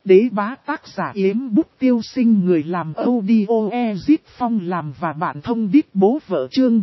đế bá tác giả Yếm Bút Tiêu Sinh, người làm audio Ezit Phong làm và bạn thông đít bố vợ, chương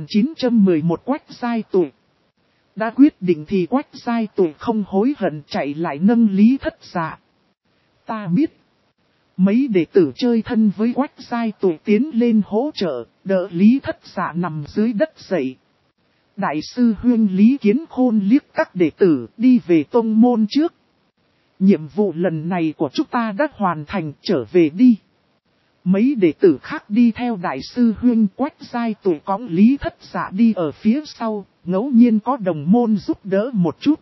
3911 Quách Giai Tụi. Đã quyết định thì Quách Giai Tụi không hối hận chạy lại nâng Lý Thất Dạ. Ta biết, mấy đệ tử chơi thân với Quách Giai Tụi tiến lên hỗ trợ, đỡ Lý Thất Dạ nằm dưới đất dậy. Đại sư huynh Lý Kiến Khôn liếc các đệ tử đi về tông môn trước. Nhiệm vụ lần này của chúng ta đã hoàn thành, trở về đi. Mấy đệ tử khác đi theo đại sư huynh. Quách Giai Tụi cõng Lý Thất Dạ đi ở phía sau, ngẫu nhiên có đồng môn giúp đỡ một chút.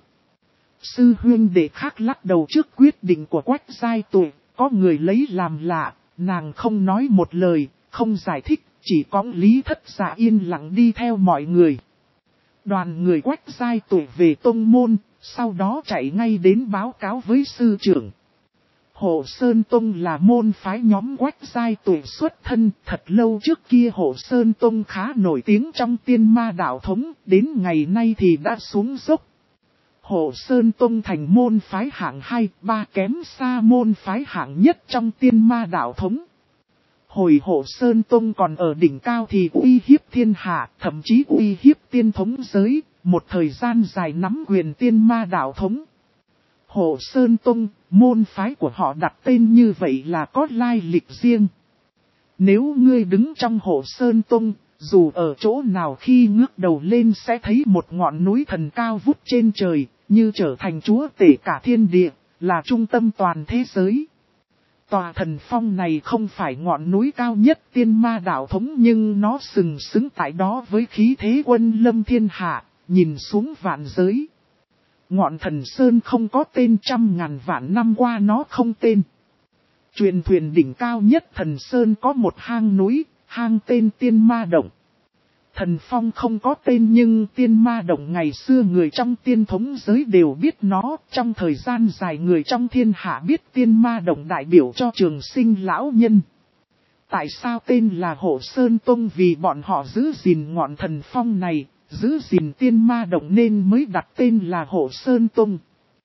Sư huynh đệ khác lắc đầu trước quyết định của Quách Giai Tụi, có người lấy làm lạ, nàng không nói một lời, không giải thích, chỉ cõng Lý Thất Dạ yên lặng đi theo mọi người. Đoàn người Quách Giai Tụi về tông môn, sau đó chạy ngay đến báo cáo với sư trưởng. Hộ Sơn Tông là môn phái nhóm Quách Giai Tụi xuất thân, thật lâu trước kia Hộ Sơn Tông khá nổi tiếng trong tiên ma đạo thống, đến ngày nay thì đã xuống dốc. Hộ Sơn Tông thành môn phái hạng 2, 3 kém xa môn phái hạng nhất trong tiên ma đạo thống. Hồi Hộ Sơn Tông còn ở đỉnh cao thì uy hiếp thiên hạ, thậm chí uy hiếp tiên thống giới, một thời gian dài nắm quyền tiên ma đạo thống. Hộ Sơn Tông, môn phái của họ đặt tên như vậy là có lai lịch riêng. Nếu ngươi đứng trong Hộ Sơn Tông, dù ở chỗ nào khi ngước đầu lên sẽ thấy một ngọn núi thần cao vút trên trời, như trở thành chúa tể cả thiên địa, là trung tâm toàn thế giới. Tòa thần phong này không phải ngọn núi cao nhất tiên ma đạo thống, nhưng nó sừng sững tại đó với khí thế quân lâm thiên hạ, nhìn xuống vạn giới. Ngọn thần sơn không có tên, trăm ngàn vạn năm qua nó không tên. Truyền thuyền đỉnh cao nhất thần sơn có một hang núi, hang tên Tiên Ma Động. Thần phong không có tên nhưng Tiên Ma Động ngày xưa người trong tiên thống giới đều biết nó. Trong thời gian dài người trong thiên hạ biết Tiên Ma Động đại biểu cho Trường Sinh lão nhân. Tại sao tên là Hộ Sơn Tông? Vì bọn họ giữ gìn ngọn thần phong này, giữ gìn Tiên Ma Động nên mới đặt tên là Hộ Sơn Tông.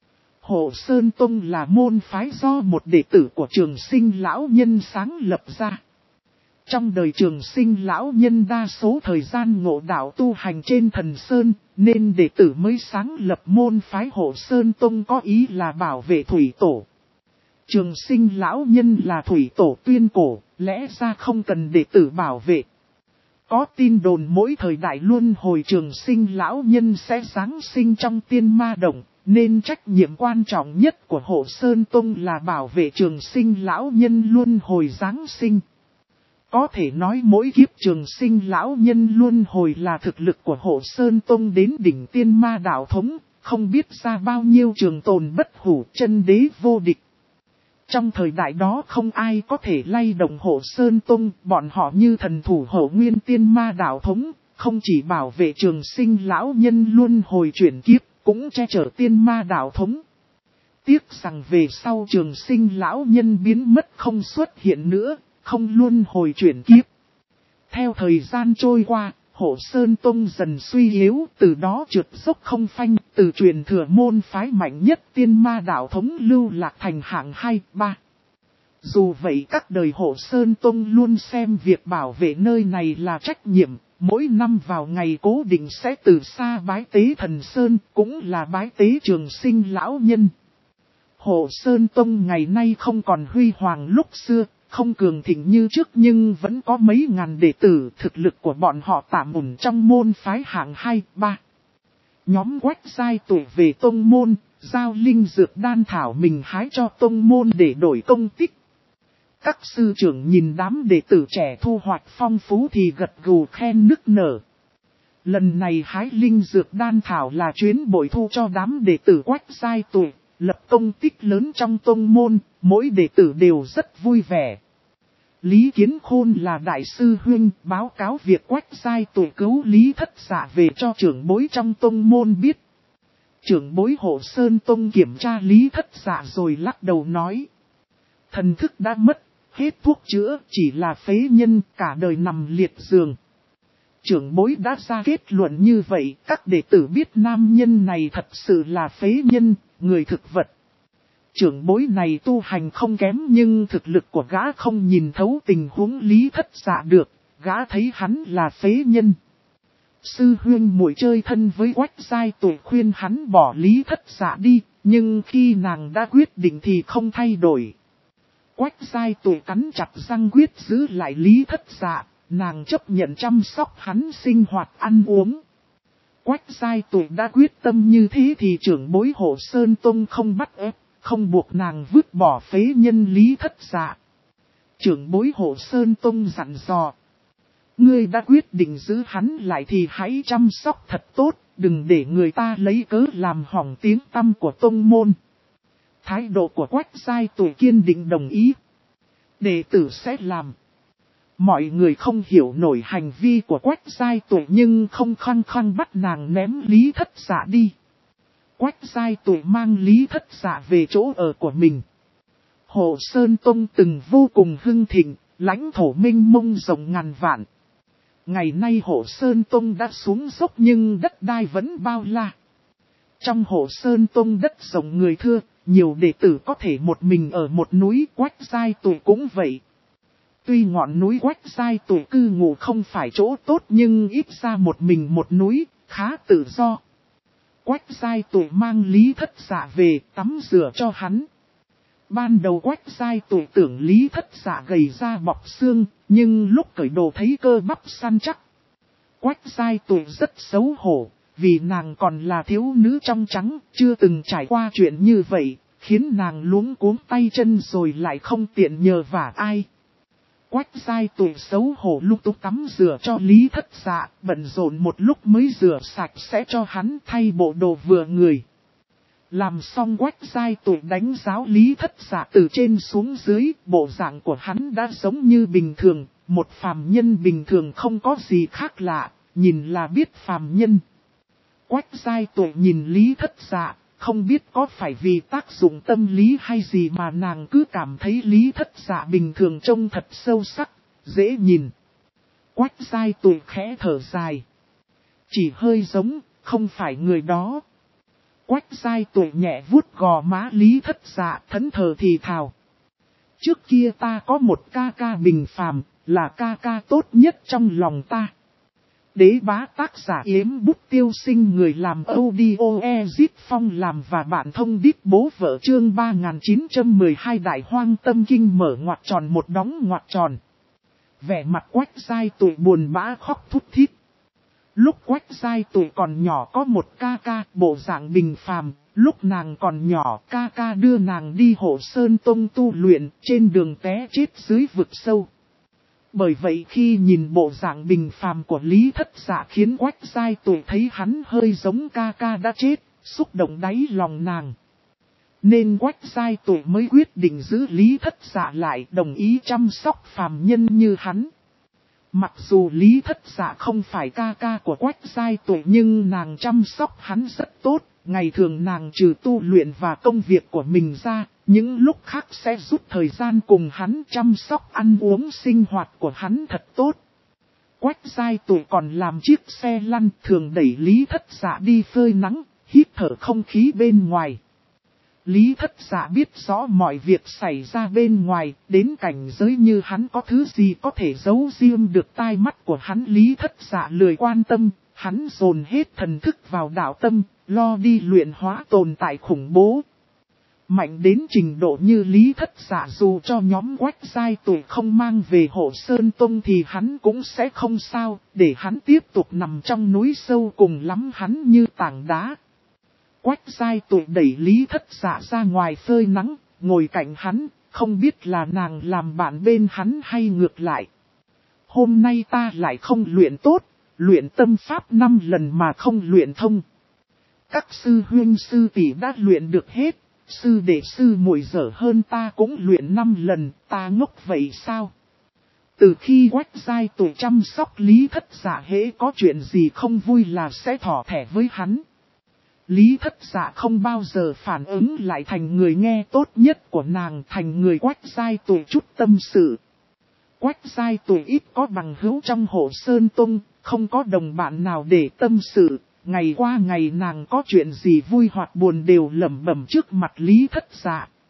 Hộ Sơn Tông là môn phái do một đệ tử của Trường Sinh lão nhân sáng lập ra. Trong đời Trường Sinh lão nhân đa số thời gian ngộ đạo tu hành trên thần sơn, nên đệ tử mới sáng lập môn phái Hộ Sơn Tông, có ý là bảo vệ thủy tổ. Trường Sinh lão nhân là thủy tổ tuyên cổ, lẽ ra không cần đệ tử bảo vệ. Có tin đồn mỗi thời đại luân hồi Trường Sinh lão nhân sẽ giáng sinh trong Tiên Ma Động, nên trách nhiệm quan trọng nhất của Hộ Sơn Tông là bảo vệ Trường Sinh lão nhân luân hồi giáng sinh. Có thể nói mỗi kiếp Trường Sinh lão nhân luân hồi là thực lực của Hộ Sơn Tông đến đỉnh tiên ma đạo thống, không biết ra bao nhiêu trường tồn bất hủ, chân đế vô địch. Trong thời đại đó không ai có thể lay động Hộ Sơn Tông, bọn họ như thần thủ hộ nguyên tiên ma đạo thống, không chỉ bảo vệ Trường Sinh lão nhân luân hồi chuyển kiếp, cũng che chở tiên ma đạo thống. Tiếc rằng về sau Trường Sinh lão nhân biến mất không xuất hiện nữa, không luân hồi chuyển kiếp. Theo thời gian trôi qua, Hộ Sơn Tông dần suy yếu, từ đó trượt dốc không phanh, từ truyền thừa môn phái mạnh nhất tiên ma đạo thống lưu lạc thành hạng 2, 3. Dù vậy các đời Hộ Sơn Tông luôn xem việc bảo vệ nơi này là trách nhiệm, mỗi năm vào ngày cố định sẽ từ xa bái tế thần Sơn, cũng là bái tế Trường Sinh lão nhân. Hộ Sơn Tông ngày nay không còn huy hoàng lúc xưa, không cường thịnh như trước nhưng vẫn có mấy ngàn đệ tử, thực lực của bọn họ tạm ổn trong môn phái hạng 2, 3. Nhóm Quách Giai Tụi về tông môn, giao linh dược đan thảo mình hái cho tông môn để đổi công tích. Các sư trưởng nhìn đám đệ tử trẻ thu hoạch phong phú thì gật gù khen nức nở. Lần này hái linh dược đan thảo là chuyến bội thu cho đám đệ tử Quách Giai Tụi, lập công tích lớn trong tông môn, mỗi đệ tử đều rất vui vẻ. Lý Kiến Khôn là đại sư huynh, báo cáo việc Quách Giai Tụi cứu Lý Thất Dạ về cho trưởng bối trong tông môn biết. Trưởng bối Hộ Sơn Tông kiểm tra Lý Thất Dạ rồi lắc đầu nói: thần thức đã mất, hết thuốc chữa, chỉ là phế nhân, cả đời nằm liệt giường. Trưởng bối đã ra kết luận như vậy, các đệ tử biết nam nhân này thật sự là phế nhân, người thực vật. Trưởng bối này tu hành không kém nhưng thực lực của gã không nhìn thấu tình huống Lý Thất Dạ được, gã thấy hắn là phế nhân. Sư huynh muội chơi thân với Quách Giai Tuệ khuyên hắn bỏ Lý Thất Dạ đi, nhưng khi nàng đã quyết định thì không thay đổi. Quách Giai Tuệ cắn chặt răng quyết giữ lại Lý Thất Dạ, nàng chấp nhận chăm sóc hắn sinh hoạt ăn uống. Quách Giai Tuệ đã quyết tâm như thế thì trưởng bối Hộ Sơn Tông không bắt ép, không buộc nàng vứt bỏ phế nhân Lý Thất Dạ. Trưởng bối Hộ Sơn Tông dặn dò. Ngươi đã quyết định giữ hắn lại thì hãy chăm sóc thật tốt, đừng để người ta lấy cớ làm hỏng tiếng tăm của tông môn. Thái độ của Quách Giai Tuệ kiên định đồng ý. Đệ tử sẽ làm. Mọi người không hiểu nổi hành vi của Quách Giai Tuệ nhưng không khăng khăng bắt nàng ném Lý Thất Dạ đi. Quách Giai Tuệ mang Lý Thất Dạ về chỗ ở của mình. Hộ Sơn Tông từng vô cùng hưng thịnh, lãnh thổ mênh mông rộng ngàn vạn. Ngày nay Hộ Sơn Tông đã xuống dốc nhưng đất đai vẫn bao la. Trong Hộ Sơn Tông đất rộng người thưa, nhiều đệ tử có thể một mình ở một núi. Quách Giai Tuệ cũng vậy. Tuy ngọn núi Quách Giai Tuệ cư ngụ không phải chỗ tốt nhưng ít ra một mình một núi, khá tự do. Quách Giai Tuệ mang Lý Thất Dạ về tắm rửa cho hắn. Ban đầu Quách Giai Tuệ tưởng Lý Thất Dạ gầy ra bọc xương, nhưng lúc cởi đồ thấy cơ bắp săn chắc. Quách Giai Tuệ rất xấu hổ, vì nàng còn là thiếu nữ trong trắng, chưa từng trải qua chuyện như vậy, khiến nàng luống cuống tay chân rồi lại không tiện nhờ vả ai. Quách Giai Tuệ xấu hổ lúc túc tắm rửa cho Lý Thất Dạ, bận rộn một lúc mới rửa sạch sẽ cho hắn thay bộ đồ vừa người. Làm xong Quách Giai Tuệ đánh giáo Lý Thất Dạ từ trên xuống dưới, bộ dạng của hắn đã giống như bình thường, một phàm nhân bình thường không có gì khác lạ, nhìn là biết phàm nhân. Quách Giai Tuệ nhìn Lý Thất Dạ, không biết có phải vì tác dụng tâm lý hay gì mà nàng cứ cảm thấy Lý Thất Dạ bình thường trông thật sâu sắc, dễ nhìn. Quách Giai Tuệ khẽ thở dài. Chỉ hơi giống, không phải người đó. Quách Giai Tuệ nhẹ vuốt gò má Lý Thất Dạ thẫn thờ thì thào. Trước kia ta có một ca ca bình phàm, là ca ca tốt nhất trong lòng ta. Đế bá tác giả Yếm Bút Tiêu Sinh, người làm audio Ezit Phong làm và bạn thông đít bố vợ chương 3912 Đại Hoang Tâm Kinh mở ngoặc tròn một đóng ngoặc tròn. Vẻ mặt Quách Giai Tuệ buồn bã khóc thút thít. Lúc Quách Giai Tuệ còn nhỏ có một ca ca bộ dạng bình phàm, lúc nàng còn nhỏ ca ca đưa nàng đi Hộ Sơn Tông tu luyện, trên đường té chết dưới vực sâu. Bởi vậy khi nhìn bộ dạng bình phàm của Lý Thất Dạ khiến Quách Giai Tuệ thấy hắn hơi giống ca ca đã chết, xúc động đáy lòng nàng. Nên Quách Giai Tuệ mới quyết định giữ Lý Thất Dạ lại, đồng ý chăm sóc phàm nhân như hắn. Mặc dù Lý Thất Dạ không phải ca ca của Quách Giai Tuệ nhưng nàng chăm sóc hắn rất tốt, ngày thường nàng trừ tu luyện và công việc của mình ra, những lúc khác sẽ rút thời gian cùng hắn chăm sóc ăn uống sinh hoạt của hắn thật tốt. Quách Giai Tuệ còn làm chiếc xe lăn thường đẩy Lý Thất Dạ đi phơi nắng, hít thở không khí bên ngoài. Lý Thất Dạ biết rõ mọi việc xảy ra bên ngoài, đến cảnh giới như hắn có thứ gì có thể giấu riêng được tai mắt của hắn. Lý Thất Dạ lười quan tâm, hắn dồn hết thần thức vào đạo tâm, lo đi luyện hóa tồn tại khủng bố. Mạnh đến trình độ như Lý Thất Dạ dù cho nhóm Quách Giai Tuệ không mang về Hộ Sơn Tông thì hắn cũng sẽ không sao, để hắn tiếp tục nằm trong núi sâu cùng lắm hắn như tảng đá. Quách Giai Tuệ đẩy Lý Thất Dạ ra ngoài phơi nắng, ngồi cạnh hắn, không biết là nàng làm bạn bên hắn hay ngược lại. Hôm nay ta lại không luyện tốt, luyện tâm pháp 5 lần mà không luyện thông. Các sư huynh sư tỷ đã luyện được hết, sư đệ sư muội dở hơn ta cũng luyện 5 lần, ta ngốc vậy sao? Từ khi Quách Giai Tuệ chăm sóc Lý Thất Dạ hễ có chuyện gì không vui là sẽ thỏ thẻ với hắn. Lý Thất Dạ không bao giờ phản ứng lại, thành người nghe tốt nhất của nàng, thành người Quách Giai Tuệ chút tâm sự. Quách Giai Tuệ ít có bằng hữu trong Hộ Sơn Tông, không có đồng bạn nào để tâm sự, ngày qua ngày nàng có chuyện gì vui hoặc buồn đều lẩm bẩm trước mặt Lý Thất Dạ.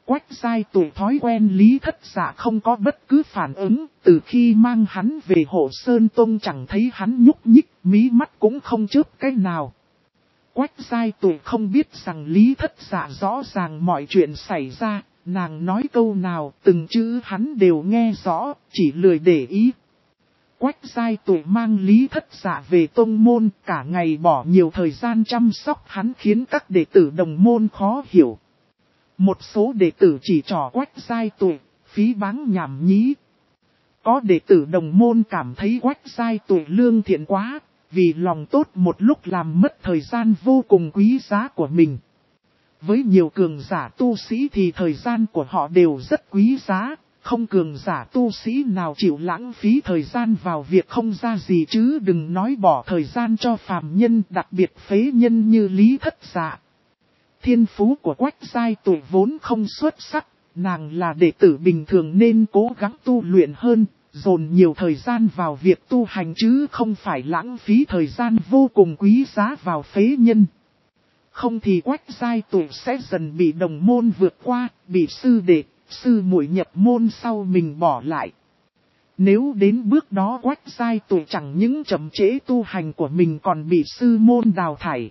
Quách Giai Tụ thói quen Lý Thất Dạ không có bất cứ phản ứng, từ khi mang hắn về Hộ Sơn Tông chẳng thấy hắn nhúc nhích, mí mắt cũng không chớp cái nào. Quách Giai Tụ không biết rằng Lý Thất Dạ rõ ràng mọi chuyện xảy ra, nàng nói câu nào từng chữ hắn đều nghe rõ, chỉ lười để ý. Quách Giai Tụ mang Lý Thất Dạ về tông môn, cả ngày bỏ nhiều thời gian chăm sóc hắn khiến các đệ tử đồng môn khó hiểu. Một số đệ tử chỉ trỏ Quách Giai Tụ, phí báng nhảm nhí. Có đệ tử đồng môn cảm thấy Quách Giai Tụ lương thiện quá, vì lòng tốt một lúc làm mất thời gian vô cùng quý giá của mình. Với nhiều cường giả tu sĩ thì thời gian của họ đều rất quý giá, không cường giả tu sĩ nào chịu lãng phí thời gian vào việc không ra gì chứ đừng nói bỏ thời gian cho phàm nhân, đặc biệt phế nhân như Lý Thất Dạ. Thiên phú của Quách Giai Tụ vốn không xuất sắc, nàng là đệ tử bình thường nên cố gắng tu luyện hơn, dồn nhiều thời gian vào việc tu hành chứ không phải lãng phí thời gian vô cùng quý giá vào phế nhân. Không thì Quách Giai Tụ sẽ dần bị đồng môn vượt qua, bị sư đệ, sư muội nhập môn sau mình bỏ lại. Nếu đến bước đó Quách Giai Tụ chẳng những chậm trễ tu hành của mình còn bị sư môn đào thải.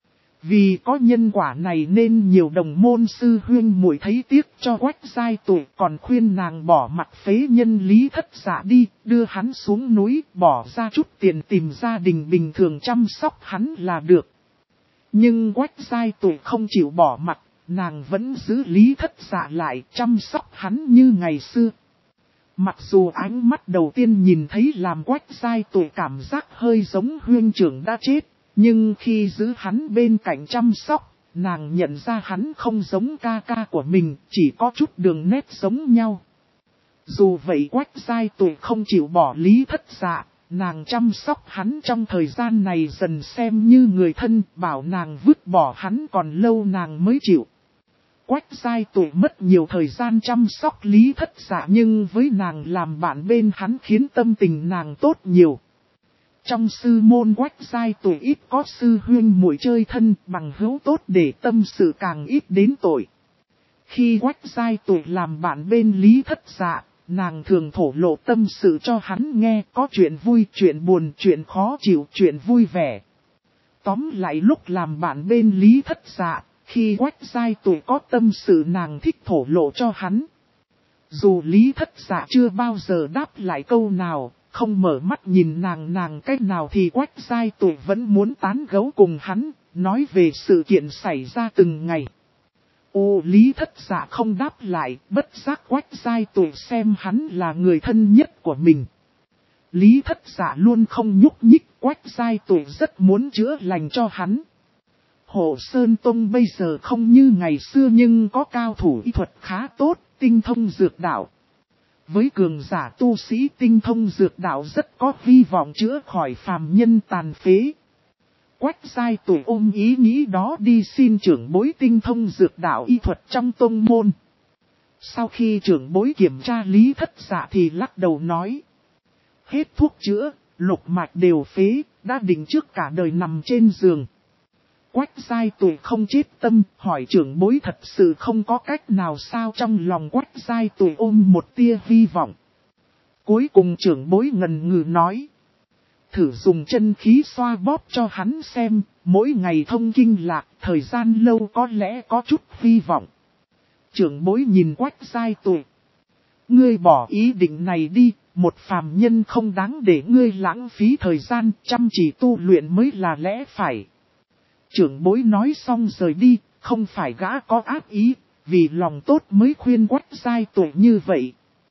Vì có nhân quả này nên nhiều đồng môn sư huynh muội thấy tiếc cho Quách Giai Tụ, còn khuyên nàng bỏ mặt phế nhân Lý Thất Dạ đi, đưa hắn xuống núi, bỏ ra chút tiền tìm gia đình bình thường chăm sóc hắn là được. Nhưng Quách Giai Tụ không chịu bỏ mặt, nàng vẫn giữ Lý Thất Dạ lại chăm sóc hắn như ngày xưa. Mặc dù ánh mắt đầu tiên nhìn thấy làm Quách Giai Tụ cảm giác hơi giống huynh trưởng đã chết. Nhưng khi giữ hắn bên cạnh chăm sóc, nàng nhận ra hắn không giống ca ca của mình, chỉ có chút đường nét giống nhau. Dù vậy Quách Giai Tụ không chịu bỏ Lý Thất Dạ, nàng chăm sóc hắn trong thời gian này dần xem như người thân, bảo nàng vứt bỏ hắn còn lâu nàng mới chịu. Quách Giai Tụ mất nhiều thời gian chăm sóc Lý Thất Dạ nhưng với nàng làm bạn bên hắn khiến tâm tình nàng tốt nhiều. Trong sư môn Quách Giai Tụ ít có sư huynh muội chơi thân bằng hữu tốt để tâm sự càng ít đến tội. Khi Quách Giai Tụ làm bạn bên Lý Thất Dạ, nàng thường thổ lộ tâm sự cho hắn nghe, có chuyện vui, chuyện buồn, chuyện khó chịu, chuyện vui vẻ. Tóm lại lúc làm bạn bên Lý Thất Dạ, khi Quách Giai Tụ có tâm sự nàng thích thổ lộ cho hắn. Dù Lý Thất Dạ chưa bao giờ đáp lại câu nào, không mở mắt nhìn nàng cách nào thì Quách Giai Tụ vẫn muốn tán gẫu cùng hắn, nói về sự kiện xảy ra từng ngày. Lý Thất Dạ không đáp lại, bất giác Quách Giai Tụ xem hắn là người thân nhất của mình. Lý Thất Dạ luôn không nhúc nhích, Quách Giai Tụ rất muốn chữa lành cho hắn. Hộ Sơn Tông bây giờ không như ngày xưa nhưng có cao thủ y thuật khá tốt, tinh thông dược đạo. Với cường giả tu sĩ tinh thông dược đạo rất có hy vọng chữa khỏi phàm nhân tàn phế. Quách Giai Tụ ôm ý nghĩ đó đi xin trưởng bối tinh thông dược đạo y thuật trong tông môn. Sau khi trưởng bối kiểm tra Lý Thất Dạ thì lắc đầu nói. Hết thuốc chữa, lục mạch đều phế, đã định trước cả đời nằm trên giường. Quách Giai Tụ không chết tâm, hỏi trưởng bối thật sự không có cách nào sao, trong lòng Quách Giai Tụ ôm một tia hy vọng. Cuối cùng trưởng bối ngần ngừ nói. Thử dùng chân khí xoa bóp cho hắn xem, mỗi ngày thông kinh lạc, thời gian lâu có lẽ có chút hy vọng. Trưởng bối nhìn Quách Giai Tụ. Ngươi bỏ ý định này đi, một phàm nhân không đáng để ngươi lãng phí thời gian, chăm chỉ tu luyện mới là lẽ phải. Trưởng bối nói xong rời đi, không phải gã có ác ý, vì lòng tốt mới khuyên Quách Giai Tụ như vậy.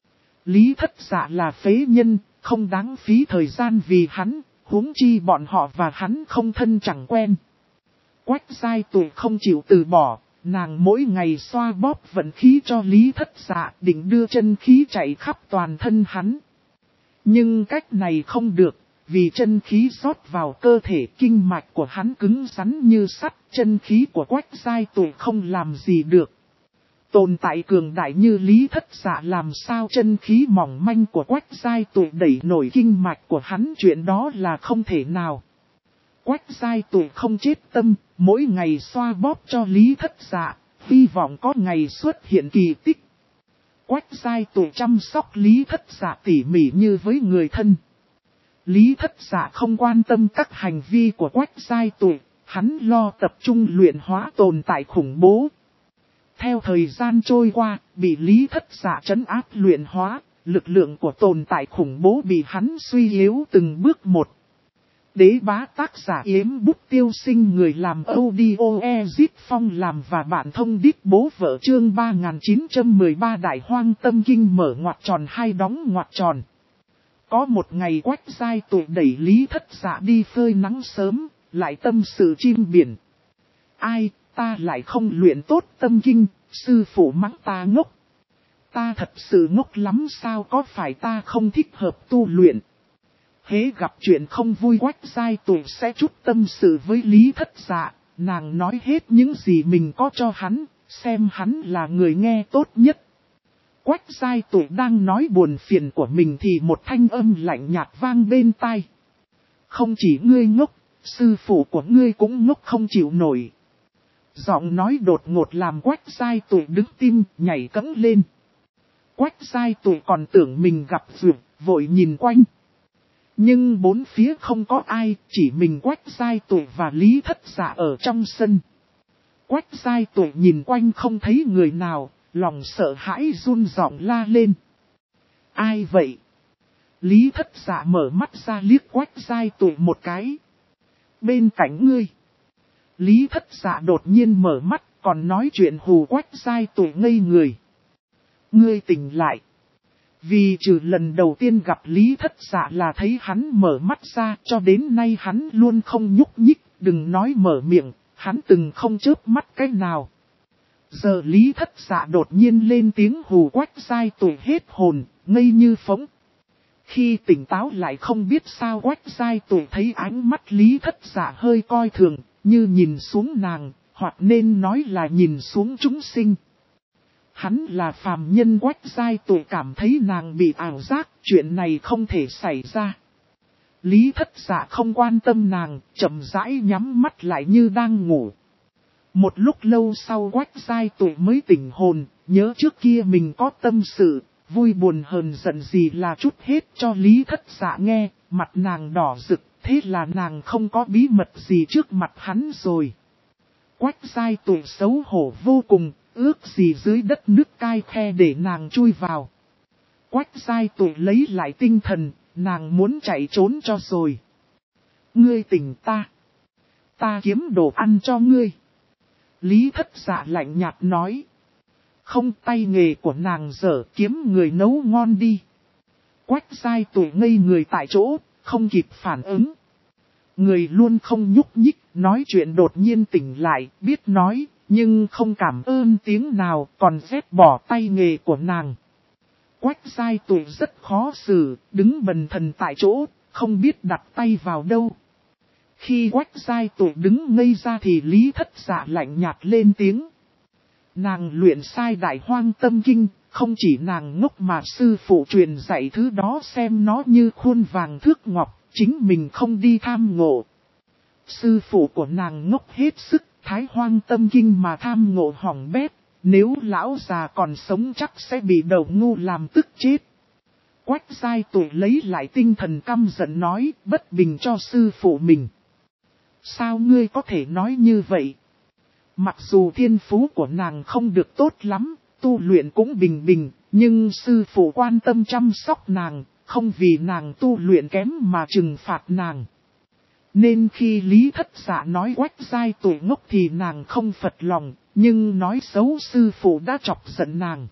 Lý Thất Dạ là phế nhân, không đáng phí thời gian vì hắn, huống chi bọn họ và hắn không thân chẳng quen. Quách Giai Tụ không chịu từ bỏ, nàng mỗi ngày xoa bóp vận khí cho Lý Thất Dạ, định đưa chân khí chạy khắp toàn thân hắn. Nhưng cách này không được. Vì chân khí rót vào cơ thể, kinh mạch của hắn cứng rắn như sắt, chân khí của Quách Giai Tụ không làm gì được. Tồn tại cường đại như Lý Thất Dạ làm sao chân khí mỏng manh của Quách Giai Tụ đẩy nổi kinh mạch của hắn, chuyện đó là không thể nào. Quách Giai Tụ không chết tâm, mỗi ngày xoa bóp cho Lý Thất Dạ, hy vọng có ngày xuất hiện kỳ tích. Quách Giai Tụ chăm sóc Lý Thất Dạ tỉ mỉ như với người thân. Lý Thất Dạ không quan tâm các hành vi của Quách Giai Tụ, hắn lo tập trung luyện hóa tồn tại khủng bố. Theo thời gian trôi qua, bị Lý Thất Dạ trấn áp luyện hóa, lực lượng của tồn tại khủng bố bị hắn suy yếu từng bước một. Đế bá tác giả Yếm Bút Tiêu Sinh, người làm audio Ezit Phong làm và bạn thông điệp bố vợ, chương 3913 Đại Hoang Tâm Kinh mở ngoặc tròn hai đóng ngoặc tròn. Có một ngày Quách Giai Tụ đẩy Lý Thất Dạ đi phơi nắng sớm, lại tâm sự chim biển. Ai, ta lại không luyện tốt tâm kinh, sư phụ mắng ta ngốc. Ta thật sự ngốc lắm sao, có phải ta không thích hợp tu luyện? Hễ gặp chuyện không vui Quách Giai Tụ sẽ chút tâm sự với Lý Thất Dạ, nàng nói hết những gì mình có cho hắn, xem hắn là người nghe tốt nhất. Quách Giai Tụ đang nói buồn phiền của mình thì một thanh âm lạnh nhạt vang bên tai. Không chỉ ngươi ngốc, sư phụ của ngươi cũng ngốc không chịu nổi. Giọng nói đột ngột làm Quách Giai Tụ đứng tim, nhảy cẫng lên. Quách Giai Tụ còn tưởng mình gặp dược, vội nhìn quanh. Nhưng bốn phía không có ai, chỉ mình Quách Giai Tụ và Lý Thất Dạ ở trong sân. Quách Giai Tụ nhìn quanh không thấy người nào, lòng sợ hãi run giọng la lên. Ai vậy? Lý Thất Dạ mở mắt ra liếc Quách Giai Tụ một cái. Bên cạnh ngươi. Lý Thất Dạ đột nhiên mở mắt, còn nói chuyện hù Quách Giai Tụ ngây người. Ngươi tỉnh lại. Vì trừ lần đầu tiên gặp Lý Thất Dạ là thấy hắn mở mắt ra, cho đến nay hắn luôn không nhúc nhích, đừng nói mở miệng, hắn từng không chớp mắt cái nào. Giờ Lý Thất Dạ đột nhiên lên tiếng hù Quách Giai Tụ hết hồn, ngây như phỗng. Khi tỉnh táo lại không biết sao Quách Giai Tụ thấy ánh mắt Lý Thất Dạ hơi coi thường, như nhìn xuống nàng, hoặc nên nói là nhìn xuống chúng sinh. Hắn là phàm nhân, Quách Giai Tụ cảm thấy nàng bị ảo giác, chuyện này không thể xảy ra. Lý Thất Dạ không quan tâm nàng, chậm rãi nhắm mắt lại như đang ngủ. Một lúc lâu sau Quách Giai Tụ mới tỉnh hồn, nhớ trước kia mình có tâm sự, vui buồn hờn giận gì là chút hết cho Lý Thất Dạ nghe, mặt nàng đỏ rực, thế là nàng không có bí mật gì trước mặt hắn rồi. Quách Giai Tụ xấu hổ vô cùng, ước gì dưới đất nước cai khe để nàng chui vào. Quách Giai Tụ lấy lại tinh thần, nàng muốn chạy trốn cho rồi. Ngươi tỉnh ta. Ta kiếm đồ ăn cho ngươi. Lý Thất Dạ lạnh nhạt nói. Không, tay nghề của nàng dở, kiếm người nấu ngon đi. Quách Giai Tụ ngây người tại chỗ, không kịp phản ứng. Người luôn không nhúc nhích, nói chuyện đột nhiên tỉnh lại, biết nói, nhưng không cảm ơn tiếng nào, còn ghét bỏ tay nghề của nàng. Quách Giai Tụ rất khó xử, đứng bần thần tại chỗ, không biết đặt tay vào đâu. Khi Quách Giai Tụ đứng ngây ra thì Lý Thất Dạ lạnh nhạt lên tiếng. Nàng luyện sai Đại Hoang Tâm Kinh, không chỉ nàng ngốc mà sư phụ truyền dạy thứ đó xem nó như khuôn vàng thước ngọc, chính mình không đi tham ngộ. Sư phụ của nàng ngốc hết sức, Thái Hoang Tâm Kinh mà tham ngộ hỏng bét, nếu lão già còn sống chắc sẽ bị đầu ngu làm tức chết. Quách Giai Tụ lấy lại tinh thần căm giận nói, bất bình cho sư phụ mình. Sao ngươi có thể nói như vậy? Mặc dù thiên phú của nàng không được tốt lắm, tu luyện cũng bình bình, nhưng sư phụ quan tâm chăm sóc nàng, không vì nàng tu luyện kém mà trừng phạt nàng. Nên khi Lý Thất Dạ nói Quách Giai Tụ ngốc thì nàng không phật lòng, nhưng nói xấu sư phụ đã chọc giận nàng.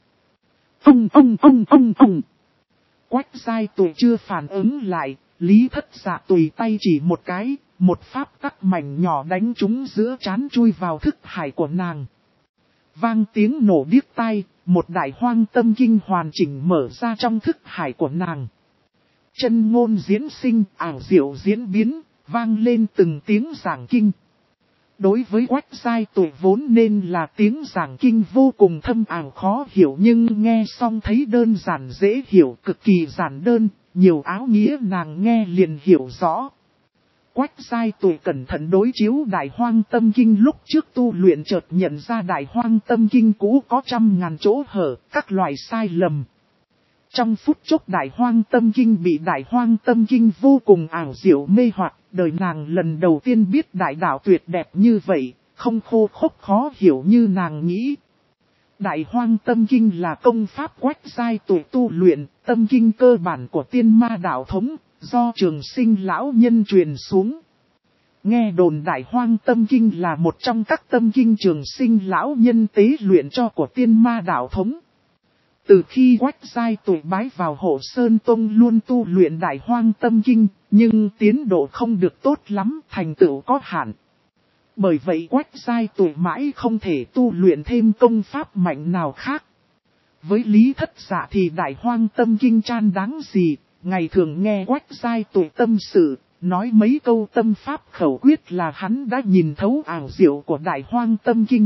Quách Giai Tụ chưa phản ứng lại, Lý Thất Dạ tùy tay chỉ một cái, một pháp tắc mảnh nhỏ đánh trúng giữa trán chui vào thức hải của nàng. Vang tiếng nổ điếc tai, một Đại Hoang Tâm Kinh hoàn chỉnh mở ra trong thức hải của nàng. Chân ngôn diễn sinh, ảo diệu diễn biến, vang lên từng tiếng giảng kinh. Đối với Quách Giai Tụ vốn nên là tiếng giảng kinh vô cùng thâm ảo khó hiểu, nhưng nghe xong thấy đơn giản dễ hiểu, cực kỳ giản đơn, nhiều áo nghĩa nàng nghe liền hiểu rõ. Quách Giai Tụ cẩn thận đối chiếu Đại Hoang Tâm Kinh lúc trước tu luyện, chợt nhận ra Đại Hoang Tâm Kinh cũ có trăm ngàn chỗ hở, các loại sai lầm. Trong phút chốc Đại Hoang Tâm Kinh bị Đại Hoang Tâm Kinh vô cùng ảo diệu mê hoặc, đời nàng lần đầu tiên biết đại đạo tuyệt đẹp như vậy, không khô khốc khó hiểu như nàng nghĩ. Đại Hoang Tâm Kinh là công pháp Quách Giai Tụ tu luyện, tâm kinh cơ bản của tiên ma đạo thống, do Trường Sinh lão nhân truyền xuống. Nghe đồn Đại Hoang Tâm Kinh là một trong các tâm kinh Trường Sinh lão nhân tế luyện cho của tiên ma đạo thống. Từ khi Quách Giai Tụ bái vào Hộ Sơn Tông luôn tu luyện Đại Hoang Tâm Kinh, nhưng tiến độ không được tốt lắm, thành tựu có hạn. Bởi vậy Quách Giai Tụ mãi không thể tu luyện thêm công pháp mạnh nào khác. Với Lý Thất Dạ thì Đại Hoang Tâm Kinh chan đáng gì, ngày thường nghe Quách Giai Tụ tâm sự, nói mấy câu tâm pháp khẩu quyết là hắn đã nhìn thấu ảo diệu của Đại Hoang Tâm Kinh.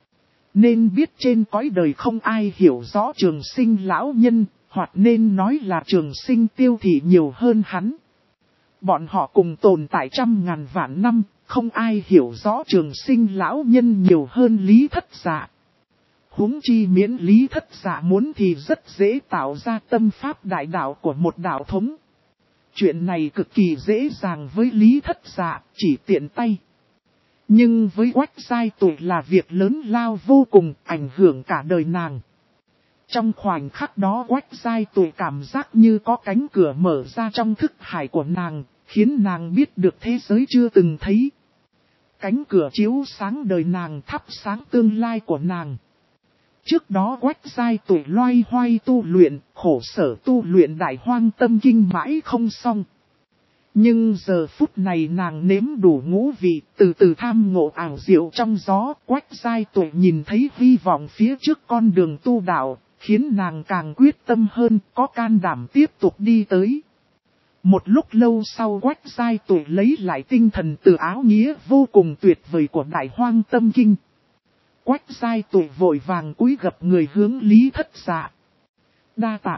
Nên biết trên cõi đời không ai hiểu rõ Trường Sinh lão nhân, hoặc nên nói là Trường Sinh Tiêu Thị nhiều hơn hắn. Bọn họ cùng tồn tại trăm ngàn vạn năm, không ai hiểu rõ Trường Sinh lão nhân nhiều hơn Lý Thất Dạ. Huống chi miễn Lý Thất Dạ muốn thì rất dễ tạo ra tâm pháp đại đạo của một đạo thống. Chuyện này cực kỳ dễ dàng với Lý Thất Dạ, chỉ tiện tay. Nhưng với Quách Giai Tụ là việc lớn lao vô cùng, ảnh hưởng cả đời nàng. Trong khoảnh khắc đó Quách Giai Tụ cảm giác như có cánh cửa mở ra trong thức hải của nàng, khiến nàng biết được thế giới chưa từng thấy. Cánh cửa chiếu sáng đời nàng, thắp sáng tương lai của nàng. Trước đó Quách Giai Tụ loay hoay tu luyện, khổ sở tu luyện Đại Hoang Tâm Kinh mãi không xong. Nhưng giờ phút này nàng nếm đủ ngũ vị, từ từ tham ngộ ảo diệu trong gió. Quách Giai Tụ nhìn thấy hy vọng phía trước con đường tu đạo, khiến nàng càng quyết tâm hơn, có can đảm tiếp tục đi tới. Một lúc lâu sau Quách Giai Tụ lấy lại tinh thần từ áo nghĩa vô cùng tuyệt vời của Đại Hoang Tâm Kinh. Quách Giai Tụ vội vàng cúi gập người hướng Lý Thất Dạ. Đa tạ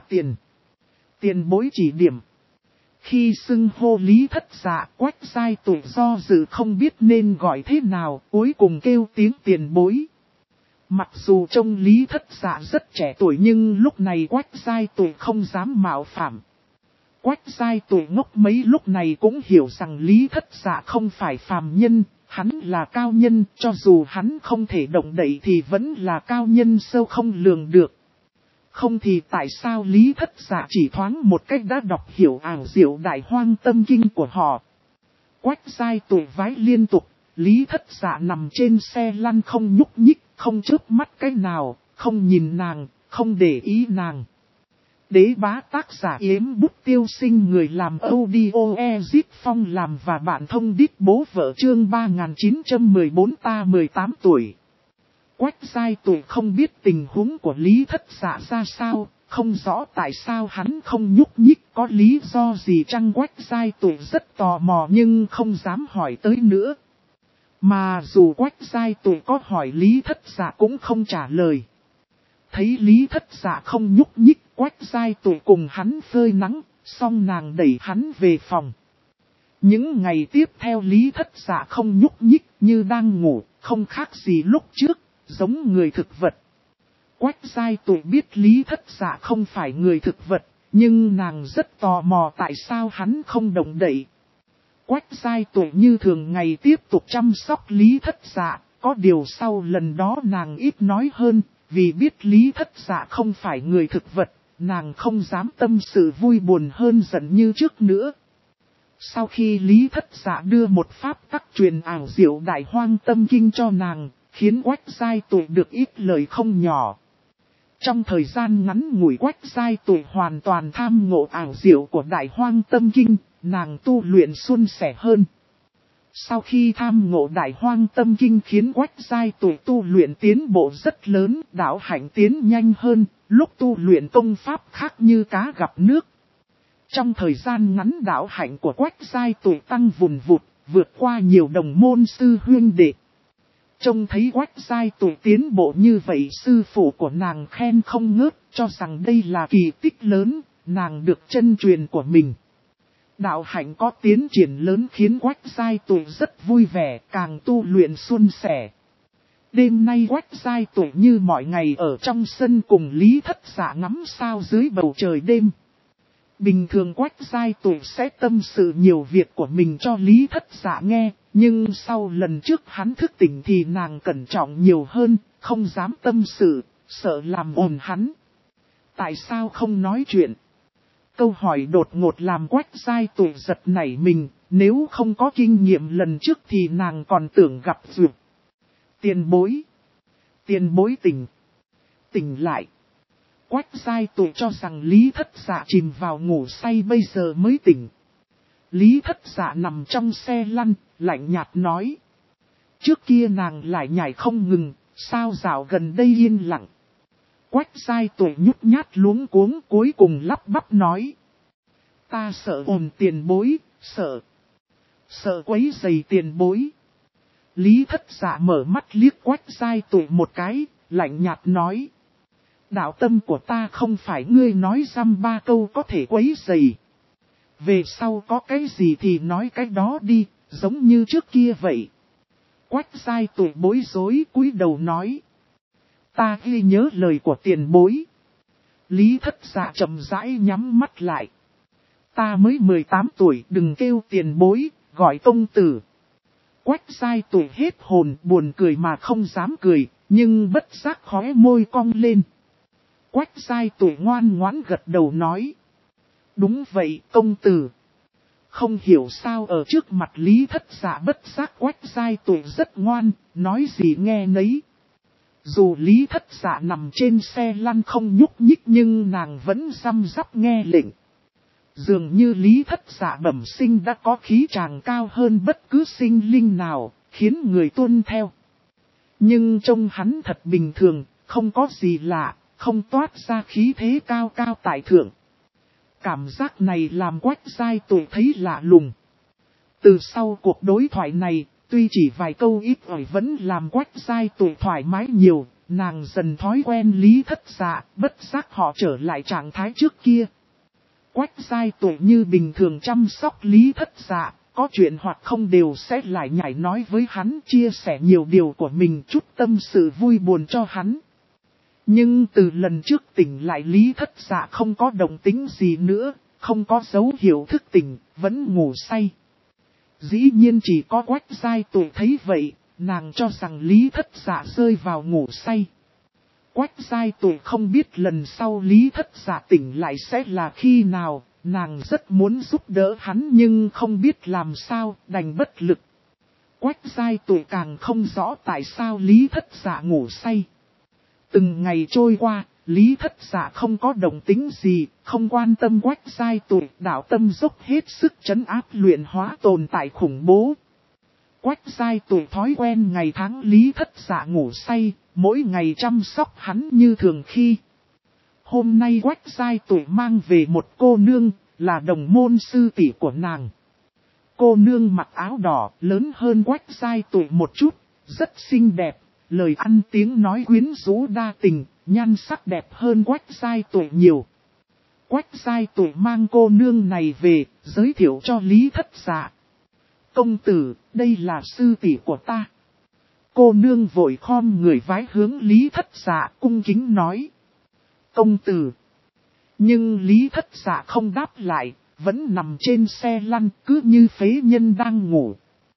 tiền bối chỉ điểm. Khi xưng hô Lý Thất Dạ, Quách Giai Tụ do dự không biết nên gọi thế nào, cuối cùng kêu tiếng tiền bối. Mặc dù trông Lý Thất Dạ rất trẻ tuổi nhưng lúc này Quách Giai Tụ không dám mạo phạm. Quách Giai Tụ ngốc mấy lúc này cũng hiểu rằng Lý Thất Dạ không phải phàm nhân, hắn là cao nhân, cho dù hắn không thể động đậy thì vẫn là cao nhân sâu không lường được. Không thì tại sao Lý Thất Dạ chỉ thoáng một cách đã đọc hiểu ảo diệu Đại Hoang Tâm Kinh của họ. Quách Giai Tụ vái liên tục, Lý Thất Dạ nằm trên xe lăn không nhúc nhích, không chớp mắt cái nào, không nhìn nàng, không để ý nàng. Đế bá tác giả Yếm Bút Tiêu Sinh, người làm audio Ezip Phong làm và bạn thông đít bố vợ chương 3914 ta 18 tuổi. Quách Giai Tụ không biết tình huống của Lý Thất Dạ ra sao, không rõ tại sao hắn không nhúc nhích, có lý do gì chăng. Quách Giai Tụ rất tò mò nhưng không dám hỏi tới nữa. Mà dù Quách Giai Tụ có hỏi Lý Thất Dạ cũng không trả lời. Thấy Lý Thất Dạ không nhúc nhích, Quách Giai Tụ cùng hắn phơi nắng, xong nàng đẩy hắn về phòng. Những ngày tiếp theo Lý Thất Dạ không nhúc nhích như đang ngủ, không khác gì lúc trước, giống người thực vật. Quách Giai Tụ biết Lý Thất Dạ không phải người thực vật, nhưng nàng rất tò mò tại sao hắn không động đậy. Quách Giai Tụ như thường ngày tiếp tục chăm sóc Lý Thất Dạ, có điều sau lần đó nàng ít nói hơn, vì biết Lý Thất Dạ không phải người thực vật, nàng không dám tâm sự vui buồn hơn giận như trước nữa. Sau khi Lý Thất Dạ đưa một pháp tắc truyền ảo diệu Đại Hoang Tâm Kinh cho nàng, khiến Quách Giai Tụ được ít lời không nhỏ. Trong thời gian ngắn ngủi Quách Giai Tụ hoàn toàn tham ngộ ảo diệu của Đại Hoang Tâm Kinh, nàng tu luyện suôn sẻ hơn. Sau khi tham ngộ Đại Hoang Tâm Kinh khiến Quách Giai Tụ tu luyện tiến bộ rất lớn, đạo hạnh tiến nhanh hơn, lúc tu luyện công pháp khác như cá gặp nước. Trong thời gian ngắn đạo hạnh của Quách Giai Tụ tăng vùn vụt, vượt qua nhiều đồng môn sư huynh đệ. Trông thấy Quách Giai Tụ tiến bộ như vậy, sư phụ của nàng khen không ngớt, cho rằng đây là kỳ tích lớn, nàng được chân truyền của mình. Đạo hạnh có tiến triển lớn khiến Quách Giai Tuệ rất vui vẻ, càng tu luyện suôn sẻ. Đêm nay Quách Giai Tuệ như mọi ngày ở trong sân cùng Lý Thất Dạ ngắm sao dưới bầu trời đêm. Bình thường Quách Giai Tuệ sẽ tâm sự nhiều việc của mình cho Lý Thất Dạ nghe, nhưng sau lần trước hắn thức tỉnh thì nàng cẩn trọng nhiều hơn, không dám tâm sự, sợ làm ồn hắn. Tại sao không nói chuyện? Câu hỏi đột ngột làm Quách Giai Tuệ giật nảy mình, nếu không có kinh nghiệm lần trước thì nàng còn tưởng gặp duyệt. Tiền bối tỉnh lại. Quách Giai Tuệ cho rằng Lý Thất Dạ chìm vào ngủ say bây giờ mới tỉnh. Lý Thất Dạ nằm trong xe lăn, lạnh nhạt nói. Trước kia nàng lại nhảy không ngừng, sao dạo gần đây yên lặng. Quách Giai Tuệ nhút nhát luống cuống cuối cùng lắp bắp nói. Ta sợ ồn tiền bối, sợ quấy rầy tiền bối. Lý Thất Dạ mở mắt liếc Quách Giai Tuệ một cái, lạnh nhạt nói. Đạo tâm của ta không phải ngươi nói dăm ba câu có thể quấy rầy. Về sau có cái gì thì nói cái đó đi, giống như trước kia vậy. Quách Giai Tuệ bối rối cúi đầu nói. Ta ghi nhớ lời của tiền bối. Lý Thất Dạ chậm rãi nhắm mắt lại. Ta mới 18 tuổi, đừng kêu tiền bối, gọi công tử. Quách Giai Tuệ hết hồn, buồn cười mà không dám cười, nhưng bất giác khóe môi cong lên. Quách Giai Tuệ ngoan ngoãn gật đầu nói. Đúng vậy công tử. Không hiểu sao ở trước mặt Lý Thất Dạ bất giác Quách Giai Tuệ rất ngoan, nói gì nghe nấy. Dù Lý Thất Dạ nằm trên xe lăn không nhúc nhích nhưng nàng vẫn răm rắp nghe lệnh. Dường như Lý Thất Dạ bẩm sinh đã có khí tràng cao hơn bất cứ sinh linh nào, khiến người tuân theo. Nhưng trông hắn thật bình thường, không có gì lạ, không toát ra khí thế cao cao tại thượng. Cảm giác này làm Quách Giai Tuệ thấy lạ lùng. Từ sau cuộc đối thoại này, tuy chỉ vài câu ít ỏi vẫn làm Quách Giai Tuệ thoải mái nhiều, nàng dần thói quen Lý Thất Dạ, bất giác họ trở lại trạng thái trước kia. Quách Giai Tuệ như bình thường chăm sóc Lý Thất Dạ, có chuyện hoặc không đều sẽ lại nhảy nói với hắn, chia sẻ nhiều điều của mình, chút tâm sự vui buồn cho hắn. Nhưng từ lần trước tỉnh lại Lý Thất Dạ không có động tính gì nữa, không có dấu hiệu thức tỉnh, vẫn ngủ say. Dĩ nhiên chỉ có Quách Giai Tuệ thấy vậy, nàng cho rằng Lý Thất Dạ rơi vào ngủ say. Quách Giai Tuệ không biết lần sau Lý Thất Dạ tỉnh lại sẽ là khi nào, nàng rất muốn giúp đỡ hắn nhưng không biết làm sao, đành bất lực. Quách Giai Tuệ càng không rõ tại sao Lý Thất Dạ ngủ say. Từng ngày trôi qua, Lý Thất Dạ không có động tính gì, không quan tâm Quách Giai Tuệ, đạo tâm dốc hết sức trấn áp luyện hóa tồn tại khủng bố. Quách Giai Tuệ thói quen ngày tháng Lý Thất Dạ ngủ say, mỗi ngày chăm sóc hắn như thường khi. Hôm nay Quách Giai Tuệ mang về một cô nương, là đồng môn sư tỷ của nàng. Cô nương mặc áo đỏ, lớn hơn Quách Giai Tuệ một chút, rất xinh đẹp, lời ăn tiếng nói quyến rũ đa tình, nhan sắc đẹp hơn Quách Giai Tuệ nhiều. Quách Giai Tuệ mang cô nương này về, giới thiệu cho Lý Thất Dạ. Công tử, đây là sư tỷ của ta. Cô nương vội khom người vái hướng Lý Thất Dạ cung kính nói. Công tử. Nhưng Lý Thất Dạ không đáp lại, vẫn nằm trên xe lăn cứ như phế nhân đang ngủ.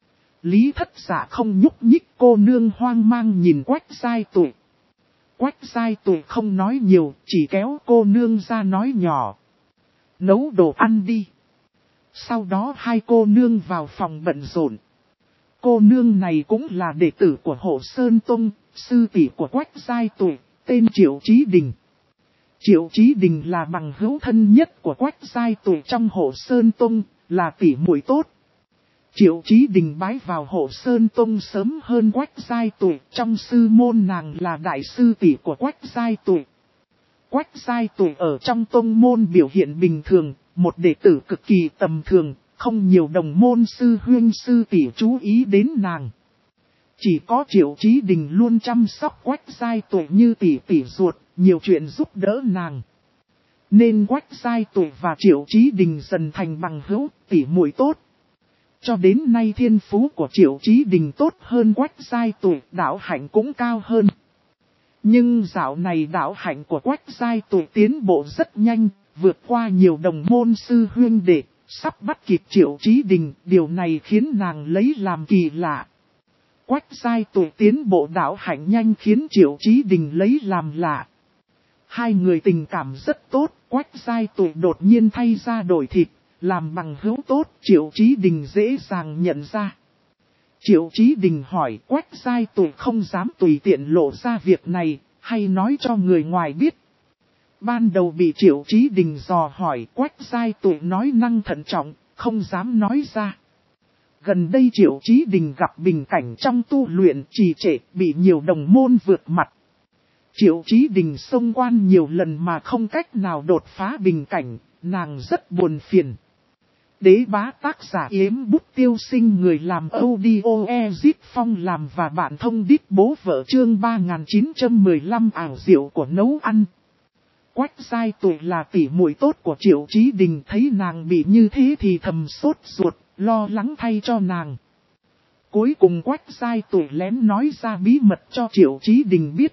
Lý Thất Dạ không nhúc nhích, cô nương hoang mang nhìn Quách Giai Tuệ. Quách Giai Tuệ không nói nhiều, chỉ kéo cô nương ra nói nhỏ. Nấu đồ ăn đi. Sau đó hai cô nương vào phòng bận rộn. Cô nương này cũng là đệ tử của Hộ Sơn Tông, sư tỷ của Quách Giai Tuệ, tên Triệu Chí Đình. Triệu Chí Đình là bằng hữu thân nhất của Quách Giai Tuệ trong Hộ Sơn Tông, là tỷ muội tốt. Triệu Chí Đình bái vào Hộ Sơn Tông sớm hơn Quách Giai Tuệ, trong sư môn nàng là đại sư tỷ của Quách Giai Tuệ. Quách Giai Tuệ ở trong tông môn biểu hiện bình thường, một đệ tử cực kỳ tầm thường, không nhiều đồng môn sư huynh sư tỷ chú ý đến nàng. Chỉ có Triệu Chí Đình luôn chăm sóc Quách Giai Tuệ như tỷ tỷ ruột, nhiều chuyện giúp đỡ nàng. Nên Quách Giai Tụ và Triệu Chí Đình dần thành bằng hữu, tỉ muội tốt. Cho đến nay thiên phú của Triệu Chí Đình tốt hơn Quách Giai Tụ, đạo hạnh cũng cao hơn. Nhưng dạo này đạo hạnh của Quách Giai Tụ tiến bộ rất nhanh, vượt qua nhiều đồng môn sư huynh đệ, sắp bắt kịp Triệu Chí Đình, điều này khiến nàng lấy làm kỳ lạ. Quách Giai Tụ tiến bộ đạo hạnh nhanh khiến Triệu Chí Đình lấy làm lạ. Hai người tình cảm rất tốt, Quách Giai Tụ đột nhiên thay ra đổi thịt, làm bằng hữu tốt, Triệu Chí Đình dễ dàng nhận ra. Triệu Chí Đình hỏi Quách Giai Tụ không dám tùy tiện lộ ra việc này, hay nói cho người ngoài biết. Ban đầu bị Triệu Chí Đình dò hỏi Quách Giai Tụ nói năng thận trọng, không dám nói ra. Gần đây Triệu Chí Đình gặp bình cảnh trong tu luyện trì trệ, bị nhiều đồng môn vượt mặt. Triệu Chí Đình xông quan nhiều lần mà không cách nào đột phá bình cảnh, nàng rất buồn phiền. Đế bá tác giả Yếm Bút Tiêu Sinh người làm audio Ezit Phong làm và bạn thông đít bố vợ chương 3915 ảo diệu của nấu ăn. Quách Giai Tụ là tỷ muội tốt của Triệu Chí Đình, thấy nàng bị như thế thì thầm sốt ruột, lo lắng thay cho nàng. Cuối cùng Quách Giai Tụ lén nói ra bí mật cho Triệu Chí Đình biết.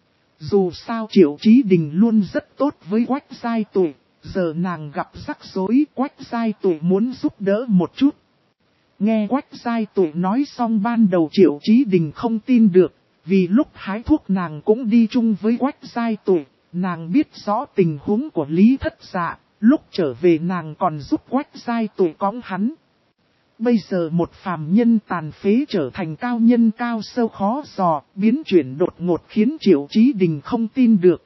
Dù sao Triệu Chí Đình luôn rất tốt với Quách Giai Tụ, giờ nàng gặp rắc rối, Quách Giai Tụ muốn giúp đỡ một chút. Nghe Quách Giai Tụ nói xong ban đầu Triệu Chí Đình không tin được, vì lúc hái thuốc nàng cũng đi chung với Quách Giai Tụ, nàng biết rõ tình huống của Lý Thất Dạ, lúc trở về nàng còn giúp Quách Giai Tụ cõng hắn. Bây giờ một phàm nhân tàn phế trở thành cao nhân cao sâu khó dò, biến chuyển đột ngột khiến Triệu Chí Đình không tin được.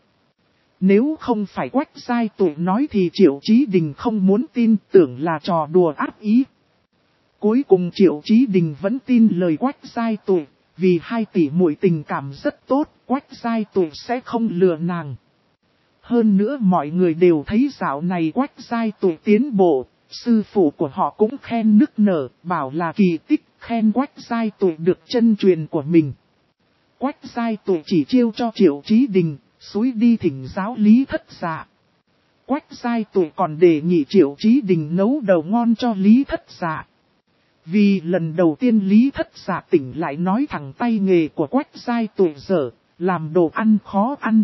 Nếu không phải Quách Giai Tụ nói thì Triệu Chí Đình không muốn tin, tưởng là trò đùa ác ý. Cuối cùng Triệu Chí Đình vẫn tin lời Quách Giai Tụ, vì hai tỷ muội tình cảm rất tốt, Quách Giai Tụ sẽ không lừa nàng. Hơn nữa mọi người đều thấy dạo này Quách Giai Tụ tiến bộ, sư phụ của họ cũng khen nức nở, bảo là kỳ tích, khen Quách Giai Tụ được chân truyền của mình. Quách Giai Tụ chỉ chiêu cho Triệu Chí Đình, xúi đi thỉnh giáo Lý Thất Dạ. Quách Giai Tụ còn đề nghị Triệu Chí Đình nấu đầu ngon cho Lý Thất Dạ. Vì lần đầu tiên Lý Thất Dạ tỉnh lại nói thẳng tay nghề của Quách Giai Tụ dở, làm đồ ăn khó ăn.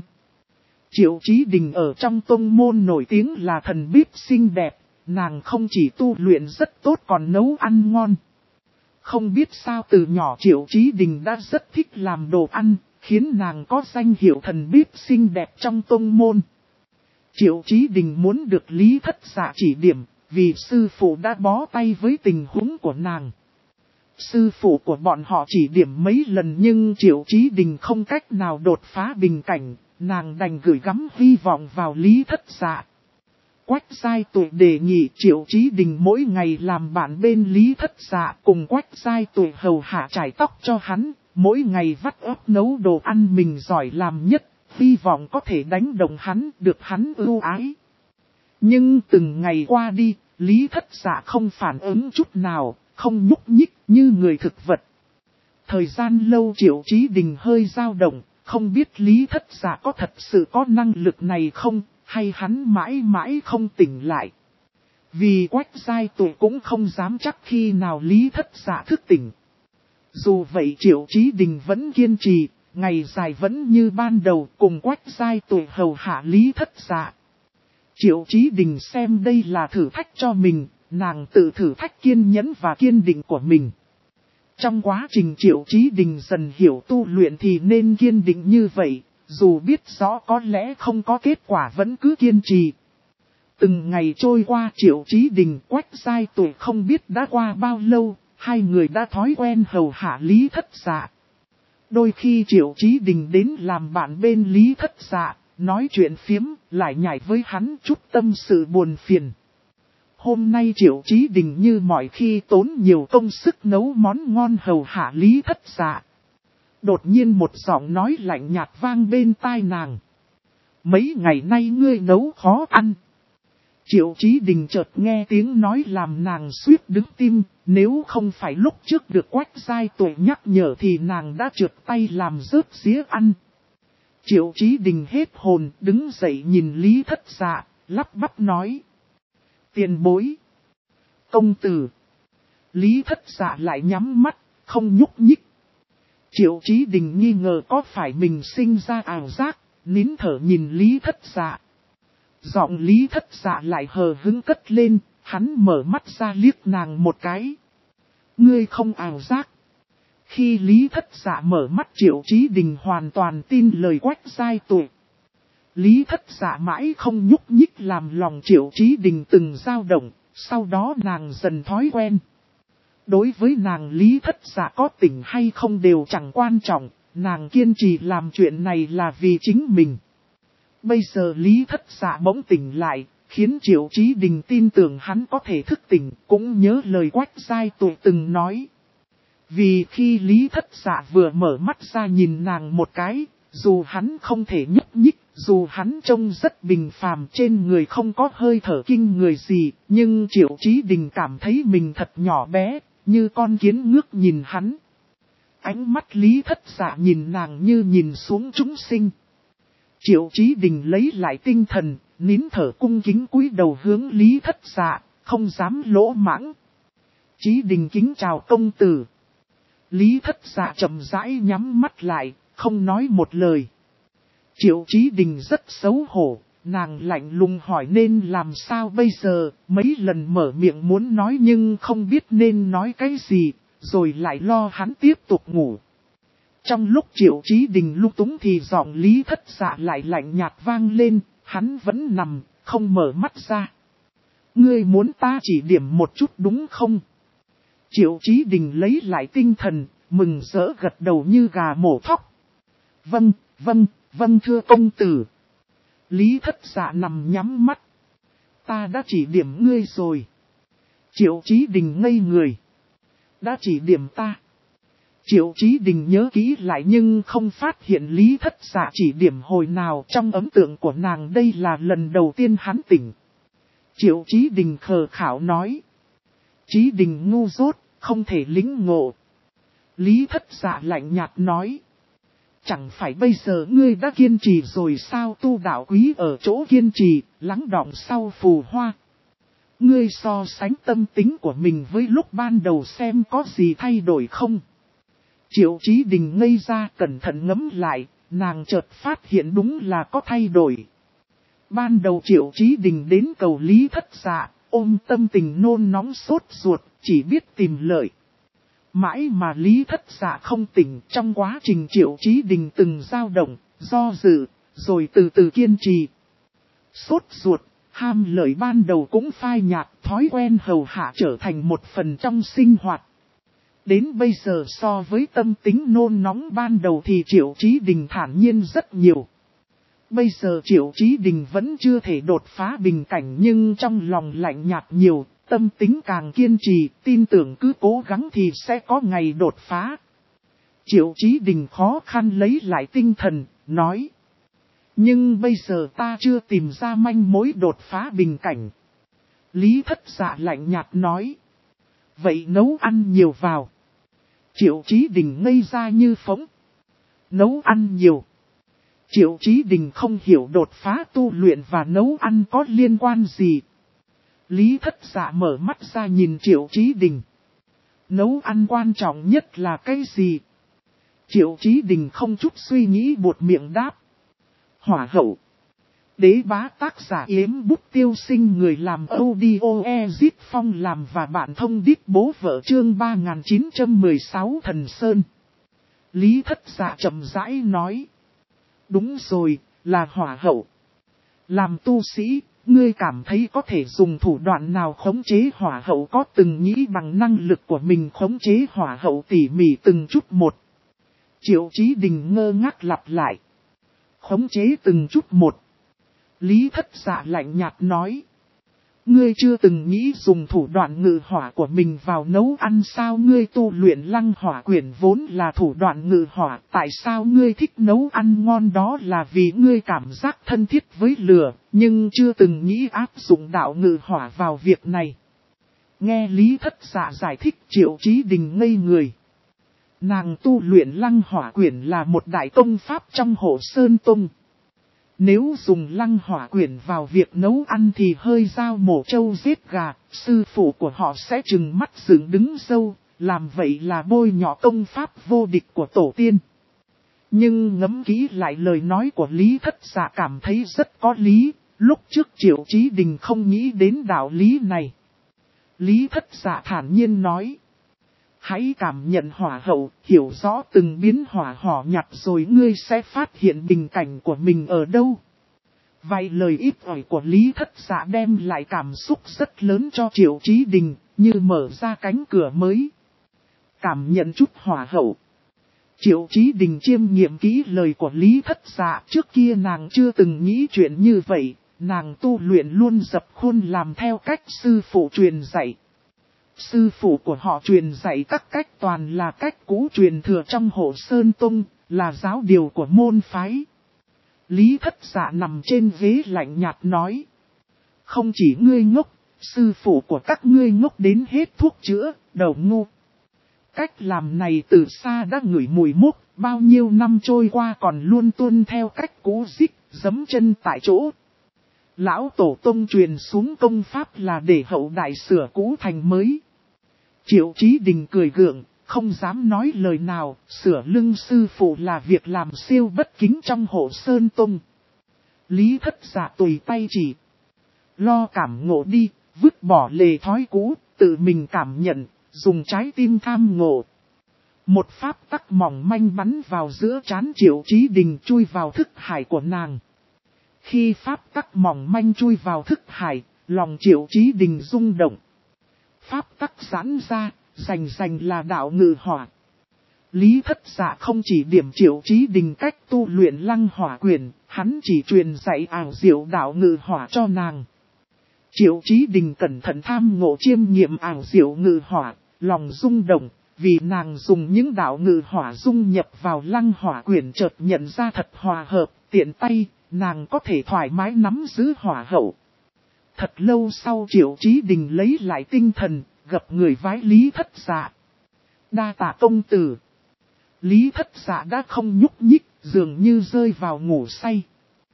Triệu Chí Đình ở trong tông môn nổi tiếng là thần bếp xinh đẹp, nàng không chỉ tu luyện rất tốt còn nấu ăn ngon. Không biết sao từ nhỏ Triệu Chí Đình đã rất thích làm đồ ăn, khiến nàng có danh hiệu thần bếp xinh đẹp trong tông môn. Triệu Chí Đình muốn được Lý Thất Dạ chỉ điểm, vì sư phụ đã bó tay với tình huống của nàng. Sư phụ của bọn họ chỉ điểm mấy lần nhưng Triệu Chí Đình không cách nào đột phá bình cảnh, nàng đành gửi gắm hy vọng vào Lý Thất Dạ. Quách Giai Tụ đề nghị Triệu Chí Đình mỗi ngày làm bạn bên Lý Thất Dạ, cùng Quách Giai Tụ hầu hạ chải tóc cho hắn, mỗi ngày vắt óc nấu đồ ăn mình giỏi làm nhất, hy vọng có thể đánh động hắn, được hắn ưu ái. Nhưng từng ngày qua đi, Lý Thất Dạ không phản ứng chút nào, không nhúc nhích như người thực vật. Thời gian lâu Triệu Chí Đình hơi dao động, không biết Lý Thất Dạ có thật sự có năng lực này không, hay hắn mãi mãi không tỉnh lại. Vì Quách Giai Tụ cũng không dám chắc khi nào Lý Thất Dạ thức tỉnh. Dù vậy Triệu Chí Đình vẫn kiên trì, ngày dài vẫn như ban đầu cùng Quách Giai Tụ hầu hạ Lý Thất Dạ. Triệu Chí Đình xem đây là thử thách cho mình, nàng tự thử thách kiên nhẫn và kiên định của mình. Trong quá trình Triệu Chí Đình dần hiểu tu luyện thì nên kiên định như vậy, dù biết rõ có lẽ không có kết quả vẫn cứ kiên trì. Từng ngày trôi qua Triệu Chí Đình Quách Giai Tụ không biết đã qua bao lâu, hai người đã thói quen hầu hạ Lý Thất Dạ. Đôi khi Triệu Chí Đình đến làm bạn bên Lý Thất Dạ, nói chuyện phiếm, lại nhảy với hắn chút tâm sự buồn phiền. Hôm nay Triệu Chí Đình như mọi khi tốn nhiều công sức nấu món ngon hầu hạ Lý Thất Dạ. Đột nhiên một giọng nói lạnh nhạt vang bên tai nàng. Mấy ngày nay ngươi nấu khó ăn. Triệu Chí Đình chợt nghe tiếng nói làm nàng suýt đứng tim, nếu không phải lúc trước được Quách Giai Tụ nhắc nhở thì nàng đã trượt tay làm rớt dĩa ăn. Triệu Chí Đình hết hồn đứng dậy nhìn Lý Thất Dạ, lắp bắp nói. Tiền bối. Công tử. Lý Thất Dạ lại nhắm mắt, không nhúc nhích. Triệu Chí Đình nghi ngờ có phải mình sinh ra ảo giác, nín thở nhìn Lý Thất Dạ. Giọng Lý Thất Dạ lại hờ hững cất lên, hắn mở mắt ra liếc nàng một cái. Ngươi không ảo giác. Khi Lý Thất Dạ mở mắt Triệu Chí Đình hoàn toàn tin lời Quách Giai Tụ. Lý Thất Dạ mãi không nhúc nhích làm lòng Triệu Chí Đình từng dao động, sau đó nàng dần thói quen. Đối với nàng Lý Thất Dạ có tỉnh hay không đều chẳng quan trọng, nàng kiên trì làm chuyện này là vì chính mình. Bây giờ Lý Thất Dạ bỗng tỉnh lại, khiến Triệu Chí Đình tin tưởng hắn có thể thức tỉnh, cũng nhớ lời Quách Giai Tụ từng nói. Vì khi Lý Thất Dạ vừa mở mắt ra nhìn nàng một cái, dù hắn không thể nhúc nhích, dù hắn trông rất bình phàm trên người không có hơi thở kinh người gì, nhưng Triệu Chí Đình cảm thấy mình thật nhỏ bé, như con kiến ngước nhìn hắn. Ánh mắt Lý Thất Dạ nhìn nàng như nhìn xuống chúng sinh. Triệu Chí Đình lấy lại tinh thần, nín thở cung kính cúi đầu hướng Lý Thất Dạ, không dám lỗ mãng. Chí Đình kính chào công tử. Lý Thất Dạ chậm rãi nhắm mắt lại, không nói một lời. Triệu Chí Đình rất xấu hổ, nàng lạnh lùng hỏi nên làm sao bây giờ, mấy lần mở miệng muốn nói nhưng không biết nên nói cái gì, rồi lại lo hắn tiếp tục ngủ. Trong lúc Triệu Chí Đình lung túng thì giọng Lý Thất Dạ lại lạnh nhạt vang lên, hắn vẫn nằm, không mở mắt ra. Ngươi muốn ta chỉ điểm một chút đúng không? Triệu Chí Đình lấy lại tinh thần, mừng rỡ gật đầu như gà mổ thóc. Vâng thưa công tử. Lý Thất Dạ nằm nhắm mắt. Ta đã chỉ điểm ngươi rồi. Triệu Chí Đình ngây người. Đã chỉ điểm ta. Triệu Chí Đình nhớ kỹ lại nhưng không phát hiện Lý Thất Dạ chỉ điểm hồi nào, trong ấn tượng của nàng đây là lần đầu tiên hắn tỉnh. Triệu Chí Đình khờ khảo nói. Chí Đình ngu dốt, không thể lĩnh ngộ. Lý Thất Dạ lạnh nhạt nói. Chẳng phải bây giờ ngươi đã kiên trì rồi sao? Tu đạo quý ở chỗ kiên trì, lắng đọng sau phù hoa. Ngươi so sánh tâm tính của mình với lúc ban đầu xem có gì thay đổi không? Triệu Chí Đình ngây ra cẩn thận ngẫm lại, nàng chợt phát hiện đúng là có thay đổi. Ban đầu Triệu Chí Đình đến cầu Lý Thất Dạ, ôm tâm tình nôn nóng sốt ruột, chỉ biết tìm lợi. Mãi mà Lý Thất Dạ không tỉnh, trong quá trình Triệu Chí Đình từng dao động, do dự, rồi từ từ kiên trì. Sốt ruột, ham lợi ban đầu cũng phai nhạt, thói quen hầu hạ trở thành một phần trong sinh hoạt. Đến bây giờ so với tâm tính nôn nóng ban đầu thì Triệu Chí Đình thản nhiên rất nhiều. Bây giờ Triệu Chí Đình vẫn chưa thể đột phá bình cảnh nhưng trong lòng lạnh nhạt nhiều, tâm tính càng kiên trì, tin tưởng cứ cố gắng thì sẽ có ngày đột phá. Triệu Chí Đình khó khăn lấy lại tinh thần, nói. Nhưng bây giờ ta chưa tìm ra manh mối đột phá bình cảnh. Lý Thất Dạ lạnh nhạt nói. Vậy nấu ăn nhiều vào. Triệu Chí Đình ngây ra như phỗng. Nấu ăn nhiều. Triệu Chí Đình không hiểu đột phá tu luyện và nấu ăn có liên quan gì. Lý Thất Dạ mở mắt ra nhìn Triệu Chí Đình. Nấu ăn quan trọng nhất là cái gì? Triệu Chí Đình không chút suy nghĩ buột miệng đáp. Hỏa hậu. Đế bá tác giả Yếm Bút Tiêu Sinh, người làm audio Ezit Phong làm và bạn thông đít bố vợ, chương 3916 Thần Sơn. Lý Thất Dạ chậm rãi nói. Đúng rồi, là hỏa hậu. Làm tu sĩ, ngươi cảm thấy có thể dùng thủ đoạn nào khống chế hỏa hậu? Có từng nghĩ bằng năng lực của mình khống chế hỏa hậu tỉ mỉ từng chút một? Triệu Chí Đình ngơ ngác lặp lại. Khống chế từng chút một. Lý Thất Dạ lạnh nhạt nói. Ngươi chưa từng nghĩ dùng thủ đoạn ngự hỏa của mình vào nấu ăn sao? Ngươi tu luyện Lăng Hỏa Quyển vốn là thủ đoạn ngự hỏa. Tại sao ngươi thích nấu ăn ngon? Đó là vì ngươi cảm giác thân thiết với lửa, nhưng chưa từng nghĩ áp dụng đạo ngự hỏa vào việc này. Nghe Lý Thất Dạ giải thích, Triệu Chí Đình ngây người. Nàng tu luyện Lăng Hỏa Quyển là một đại công pháp trong Hộ Sơn Tông. Nếu dùng lăng hỏa quyển vào việc nấu ăn thì hơi dao mổ trâu giết gà, sư phụ của họ sẽ trừng mắt dựng đứng sâu, làm vậy là bôi nhọ công pháp vô địch của tổ tiên. Nhưng ngẫm kỹ lại lời nói của Lý Thất Dạ cảm thấy rất có lý, lúc trước Triệu Chí Đình không nghĩ đến đạo lý này. Lý Thất Dạ thản nhiên nói. Hãy cảm nhận hỏa hậu, hiểu rõ từng biến hỏa hỏa nhặt rồi ngươi sẽ phát hiện bình cảnh của mình ở đâu. Vài lời ít ỏi của Lý Thất Dạ đem lại cảm xúc rất lớn cho Triệu Chí Đình, như mở ra cánh cửa mới. Cảm nhận chút hỏa hậu. Triệu Chí Đình chiêm nghiệm kỹ lời của Lý Thất Dạ, trước kia nàng chưa từng nghĩ chuyện như vậy, nàng tu luyện luôn dập khuôn làm theo cách sư phụ truyền dạy. Sư phụ của họ truyền dạy các cách toàn là cách cũ truyền thừa trong Hộ Sơn Tông, là giáo điều của môn phái. Lý Thất Dạ nằm trên ghế lạnh nhạt nói. Không chỉ ngươi ngốc, sư phụ của các ngươi ngốc đến hết thuốc chữa, đầu ngu. Cách làm này từ xa đã ngửi mùi mốc, bao nhiêu năm trôi qua còn luôn tuân theo cách cũ dích, giẫm chân tại chỗ. Lão Tổ Tông truyền xuống công pháp là để hậu đại sửa cũ thành mới. Triệu Chí Đình cười gượng, không dám nói lời nào, sửa lưng sư phụ là việc làm siêu bất kính trong Hộ Sơn Tông. Lý Thất Dạ tùy tay chỉ. Lo cảm ngộ đi, vứt bỏ lề thói cũ, tự mình cảm nhận, dùng trái tim tham ngộ. Một pháp tắc mỏng manh bắn vào giữa trán Triệu Chí Đình chui vào thức hải của nàng. Khi pháp tắc mỏng manh chui vào thức hải, lòng Triệu Chí Đình rung động. Pháp tắc giãn ra, rành là đạo ngự hỏa. Lý Thất Dạ không chỉ điểm Triệu Chí Đình cách tu luyện lăng hỏa quyền, hắn chỉ truyền dạy ảo diệu đạo ngự hỏa cho nàng. Triệu Chí Đình cẩn thận tham ngộ chiêm nghiệm ảo diệu ngự hỏa, lòng rung động, vì nàng dùng những đạo ngự hỏa dung nhập vào lăng hỏa quyền chợt nhận ra thật hòa hợp, tiện tay, nàng có thể thoải mái nắm giữ hỏa hậu. Thật lâu sau Triệu Chí Đình lấy lại tinh thần, gặp người vái Lý Thất Dạ. Đa tạ công tử. Lý Thất Dạ đã không nhúc nhích, dường như rơi vào ngủ say.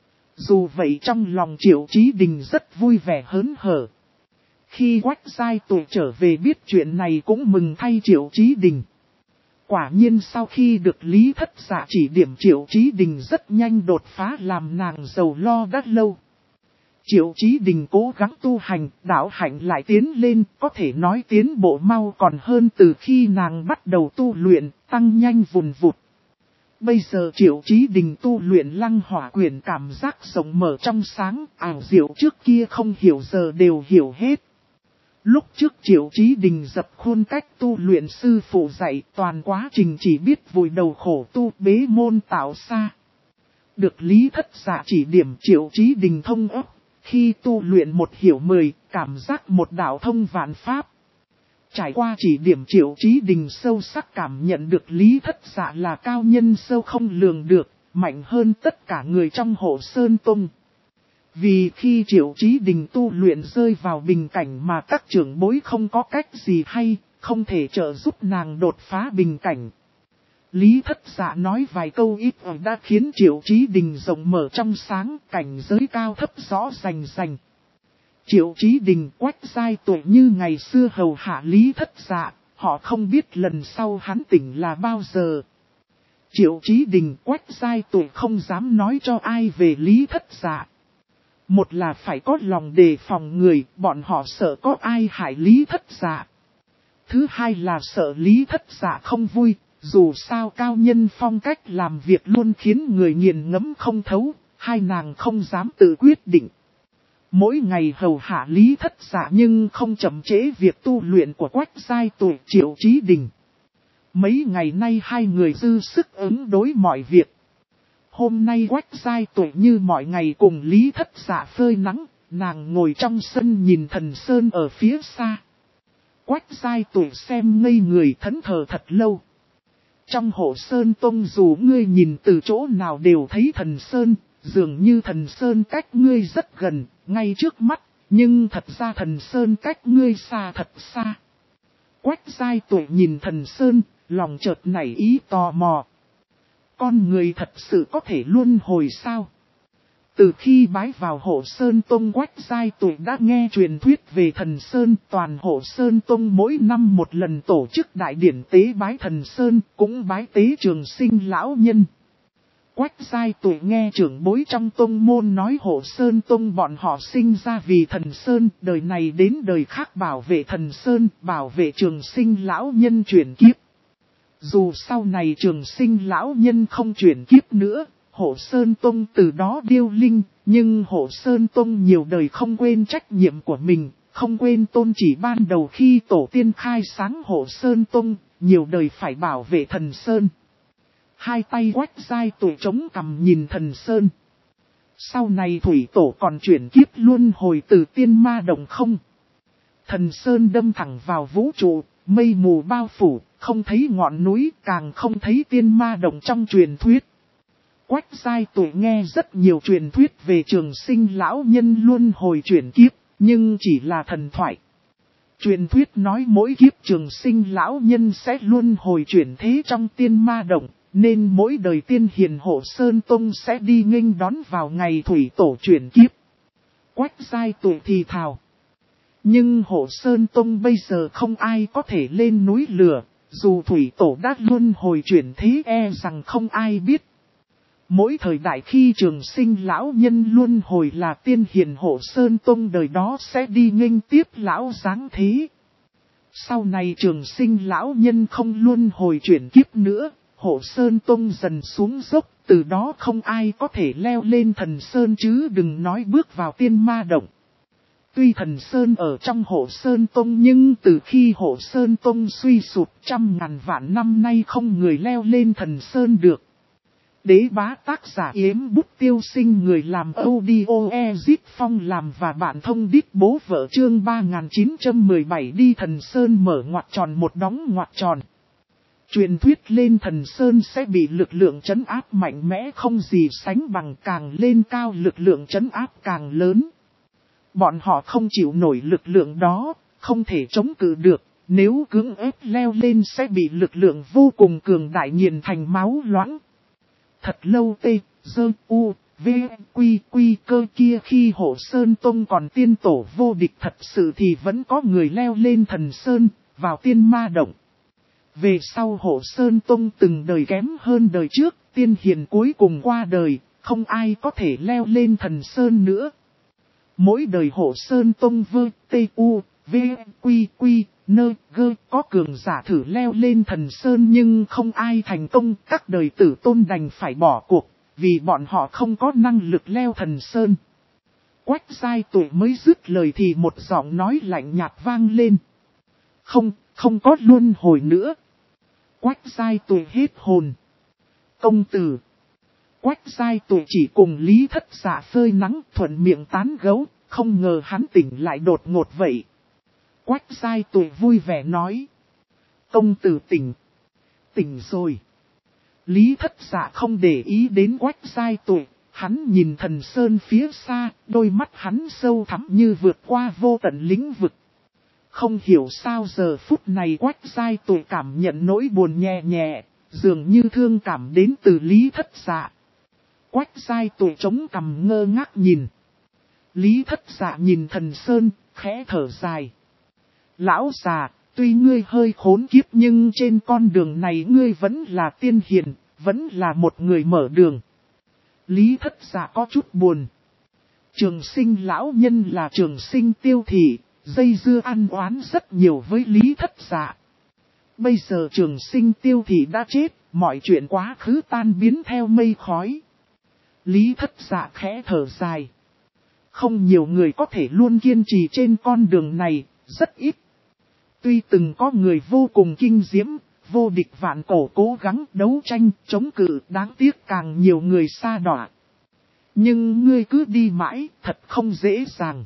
Dù vậy trong lòng Triệu Chí Đình rất vui vẻ hớn hở. Khi Quách Giai Tụ trở về biết chuyện này cũng mừng thay Triệu Chí Đình. Quả nhiên sau khi được Lý Thất Dạ chỉ điểm Triệu Chí Đình rất nhanh đột phá làm nàng giàu lo đã lâu. Triệu Chí Đình cố gắng tu hành, đạo hạnh lại tiến lên, có thể nói tiến bộ mau còn hơn từ khi nàng bắt đầu tu luyện, tăng nhanh vùn vụt. Bây giờ Triệu Chí Đình tu luyện lăng hỏa quyền cảm giác rộng mở trong sáng, ảo diệu trước kia không hiểu giờ đều hiểu hết. Lúc trước Triệu Chí Đình dập khuôn cách tu luyện sư phụ dạy, toàn quá trình chỉ biết vùi đầu khổ tu bế môn tạo xa. Được Lý Thất Dạ chỉ điểm Triệu Chí Đình thông ấp, khi tu luyện một hiểu 10, cảm giác một đạo thông vạn pháp. Trải qua chỉ điểm Triệu Chí Đình sâu sắc cảm nhận được Lý Thất Dạ là cao nhân sâu không lường được, mạnh hơn tất cả người trong Hộ Sơn Tông. Vì khi Triệu Chí Đình tu luyện rơi vào bình cảnh mà các trưởng bối không có cách gì hay, không thể trợ giúp nàng đột phá bình cảnh. Lý Thất Dạ nói vài câu ít ỏi đã khiến Triệu Chí Đình rộng mở trong sáng, cảnh giới cao thấp rõ rành. Triệu Chí Đình Quách Giai Tụ như ngày xưa hầu hạ Lý Thất Dạ, họ không biết lần sau hắn tỉnh là bao giờ. Triệu Chí Đình Quách Giai Tụ không dám nói cho ai về Lý Thất Dạ. Một là phải có lòng đề phòng người, bọn họ sợ có ai hại Lý Thất Dạ. Thứ hai là sợ Lý Thất Dạ không vui, dù sao cao nhân phong cách làm việc luôn khiến người nghiền ngẫm không thấu, hai nàng không dám tự quyết định. Mỗi ngày hầu hạ Lý Thất Dạ nhưng không chậm trễ việc tu luyện của Quách Giai Tụ Triệu Chí Đình. Mấy ngày nay hai người dư sức ứng đối mọi việc. Hôm nay Quách Giai Tụ như mọi ngày cùng Lý Thất Dạ phơi nắng, nàng ngồi trong sân nhìn thần sơn ở phía xa. Quách Giai Tụ xem ngây người thẫn thờ thật lâu. Trong Hộ Sơn Tông dù ngươi nhìn từ chỗ nào đều thấy thần sơn, dường như thần sơn cách ngươi rất gần, ngay trước mắt, nhưng thật ra thần sơn cách ngươi xa thật xa. Quách Giai Tụ nhìn thần sơn, lòng chợt nảy ý tò mò. Con người thật sự có thể luân hồi sao? Từ khi bái vào Hộ Sơn Tông, Quách Giai Tụi đã nghe truyền thuyết về thần Sơn. Toàn Hộ Sơn Tông mỗi năm một lần tổ chức đại điển tế bái thần Sơn, cũng bái tế Trường Sinh lão nhân. Quách Giai Tụi nghe trưởng bối trong tông môn nói Hộ Sơn Tông bọn họ sinh ra vì thần Sơn, đời này đến đời khác bảo vệ thần Sơn, bảo vệ Trường Sinh lão nhân chuyển kiếp. Dù sau này Trường Sinh lão nhân không chuyển kiếp nữa, Hộ Sơn Tông từ đó điêu linh, nhưng Hộ Sơn Tông nhiều đời không quên trách nhiệm của mình, không quên tôn chỉ ban đầu khi tổ tiên khai sáng Hộ Sơn Tông, nhiều đời phải bảo vệ thần Sơn. Hai tay Quách Giai Tụi chống cằm nhìn thần Sơn. Sau này thủy tổ còn chuyển kiếp luân hồi từ tiên ma đồng không? Thần Sơn đâm thẳng vào vũ trụ, mây mù bao phủ, không thấy ngọn núi, càng không thấy tiên ma đồng trong truyền thuyết. Quách Giai Tụi nghe rất nhiều truyền thuyết về Trường Sinh lão nhân luân hồi chuyển kiếp, nhưng chỉ là thần thoại. Truyền thuyết nói mỗi kiếp Trường Sinh lão nhân sẽ luân hồi chuyển thế trong tiên ma động, nên mỗi đời tiên hiền Hộ Sơn Tông sẽ đi nghênh đón vào ngày thủy tổ chuyển kiếp. Quách Giai Tụi thì thào. Nhưng Hộ Sơn Tông bây giờ không ai có thể lên núi lửa, dù thủy tổ đã luân hồi chuyển thế e rằng không ai biết. Mỗi thời đại khi Trường Sinh lão nhân luân hồi là tiên hiền Hộ Sơn Tông đời đó sẽ đi nghênh tiếp lão giáng thế. Sau này Trường Sinh lão nhân không luân hồi chuyển kiếp nữa, Hộ Sơn Tông dần xuống dốc, từ đó không ai có thể leo lên thần Sơn chứ đừng nói bước vào tiên ma động. Tuy thần Sơn ở trong Hộ Sơn Tông nhưng từ khi Hộ Sơn Tông suy sụp trăm ngàn vạn năm nay không người leo lên thần Sơn được. Đế bá tác giả Yếm Bút Tiêu Sinh, người làm audio Ezit Phong làm và bạn thông đít bố vợ, chương 3917 đi thần Sơn mở ngoặc tròn một đóng ngoặc tròn. Truyền thuyết lên thần Sơn sẽ bị lực lượng trấn áp mạnh mẽ không gì sánh bằng, càng lên cao lực lượng trấn áp càng lớn. Bọn họ không chịu nổi lực lượng đó, không thể chống cự được, nếu cưỡng ép leo lên sẽ bị lực lượng vô cùng cường đại nghiền thành máu loãng. Thật lâu cơ kia khi Hộ Sơn Tông còn tiên tổ vô địch thật sự thì vẫn có người leo lên thần Sơn, vào tiên ma động. Về sau Hộ Sơn Tông từng đời kém hơn đời trước, tiên hiền cuối cùng qua đời, không ai có thể leo lên thần Sơn nữa. Mỗi đời Hộ Sơn Tông có cường giả thử leo lên thần Sơn nhưng không ai thành công, các đời tử tôn đành phải bỏ cuộc, vì bọn họ không có năng lực leo thần Sơn. Quách Giai Tụi mới dứt lời thì một giọng nói lạnh nhạt vang lên. Không có luân hồi nữa. Quách Giai Tụi hết hồn. Công tử. Quách Giai Tụi chỉ cùng Lý Thất Dạ phơi nắng thuận miệng tán gẫu, không ngờ hắn tỉnh lại đột ngột vậy. Quách Giai Tụi vui vẻ nói. Công tử tỉnh rồi. Lý Thất Dạ không để ý đến Quách Giai Tụi, hắn nhìn thần Sơn phía xa, đôi mắt hắn sâu thẳm như vượt qua vô tận lĩnh vực. Không hiểu sao giờ phút này Quách Giai Tụi cảm nhận nỗi buồn nhẹ nhẹ, dường như thương cảm đến từ Lý Thất Dạ. Quách Giai Tụi chống cằm ngơ ngác nhìn. Lý Thất Dạ nhìn thần Sơn, khẽ thở dài. Lão già, tuy ngươi hơi khốn kiếp nhưng trên con đường này ngươi vẫn là tiên hiền, vẫn là một người mở đường. Lý Thất Dạ có chút buồn. Trường Sinh lão nhân là Trường Sinh Tiêu Thị, dây dưa ăn oán rất nhiều với Lý Thất Dạ. Bây giờ Trường Sinh Tiêu Thị đã chết, mọi chuyện quá khứ tan biến theo mây khói. Lý Thất Dạ khẽ thở dài. Không nhiều người có thể luôn kiên trì trên con đường này, rất ít. Tuy từng có người vô cùng kinh diễm, vô địch vạn cổ cố gắng đấu tranh, chống cự, đáng tiếc càng nhiều người sa đọa. Nhưng ngươi cứ đi mãi, thật không dễ dàng.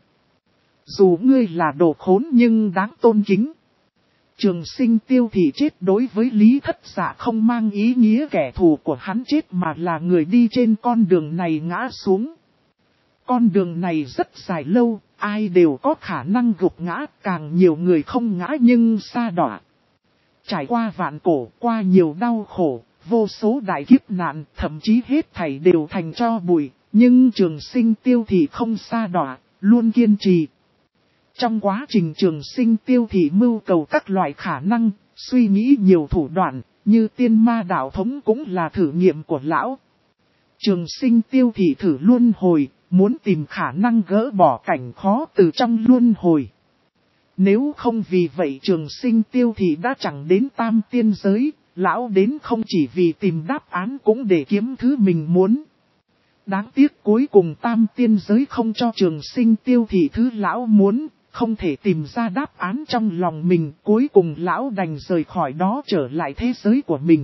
Dù ngươi là đồ khốn nhưng đáng tôn kính. Trường Sinh Tiêu Thị chết đối với Lý Thất Dạ không mang ý nghĩa kẻ thù của hắn chết mà là người đi trên con đường này ngã xuống. Con đường này rất dài lâu, ai đều có khả năng gục ngã, càng nhiều người không ngã nhưng sa đọa. Trải qua vạn cổ, qua nhiều đau khổ, vô số đại kiếp nạn, thậm chí hết thảy đều thành tro bụi, Nhưng Trường Sinh Tiêu thì không sa đọa, luôn kiên trì. Trong quá trình Trường Sinh Tiêu thì mưu cầu các loại khả năng, suy nghĩ nhiều thủ đoạn, như tiên ma đạo thống cũng là thử nghiệm của lão. Trường Sinh Tiêu thì thử luân hồi, muốn tìm khả năng gỡ bỏ cảnh khó từ trong luân hồi. Nếu không vì vậy Trường Sinh Tiêu thì đã chẳng đến tam tiên giới, lão đến không chỉ vì tìm đáp án cũng để kiếm thứ mình muốn. Đáng tiếc cuối cùng tam tiên giới không cho Trường Sinh Tiêu thì thứ lão muốn, không thể tìm ra đáp án trong lòng mình, cuối cùng lão đành rời khỏi đó trở lại thế giới của mình.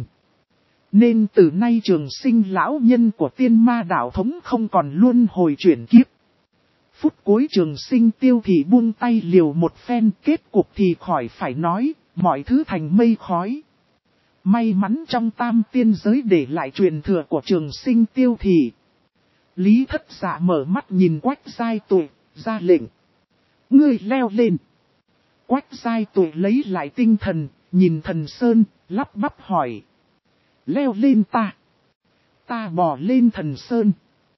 Nên từ nay Trường Sinh lão nhân của tiên ma đạo thống không còn luân hồi chuyển kiếp. Phút cuối Trường Sinh Tiêu thì buông tay liều một phen, kết cục thì khỏi phải nói, mọi thứ thành mây khói. May mắn trong tam tiên giới để lại truyền thừa của Trường Sinh Tiêu thì. Lý Thất Dạ mở mắt nhìn Quách Giai Tuệ, ra lệnh. Ngươi leo lên. Quách Giai Tuệ lấy lại tinh thần, nhìn Thần Sơn, lắp bắp hỏi. Leo lên ta. Ta bò lên Thần Sơn.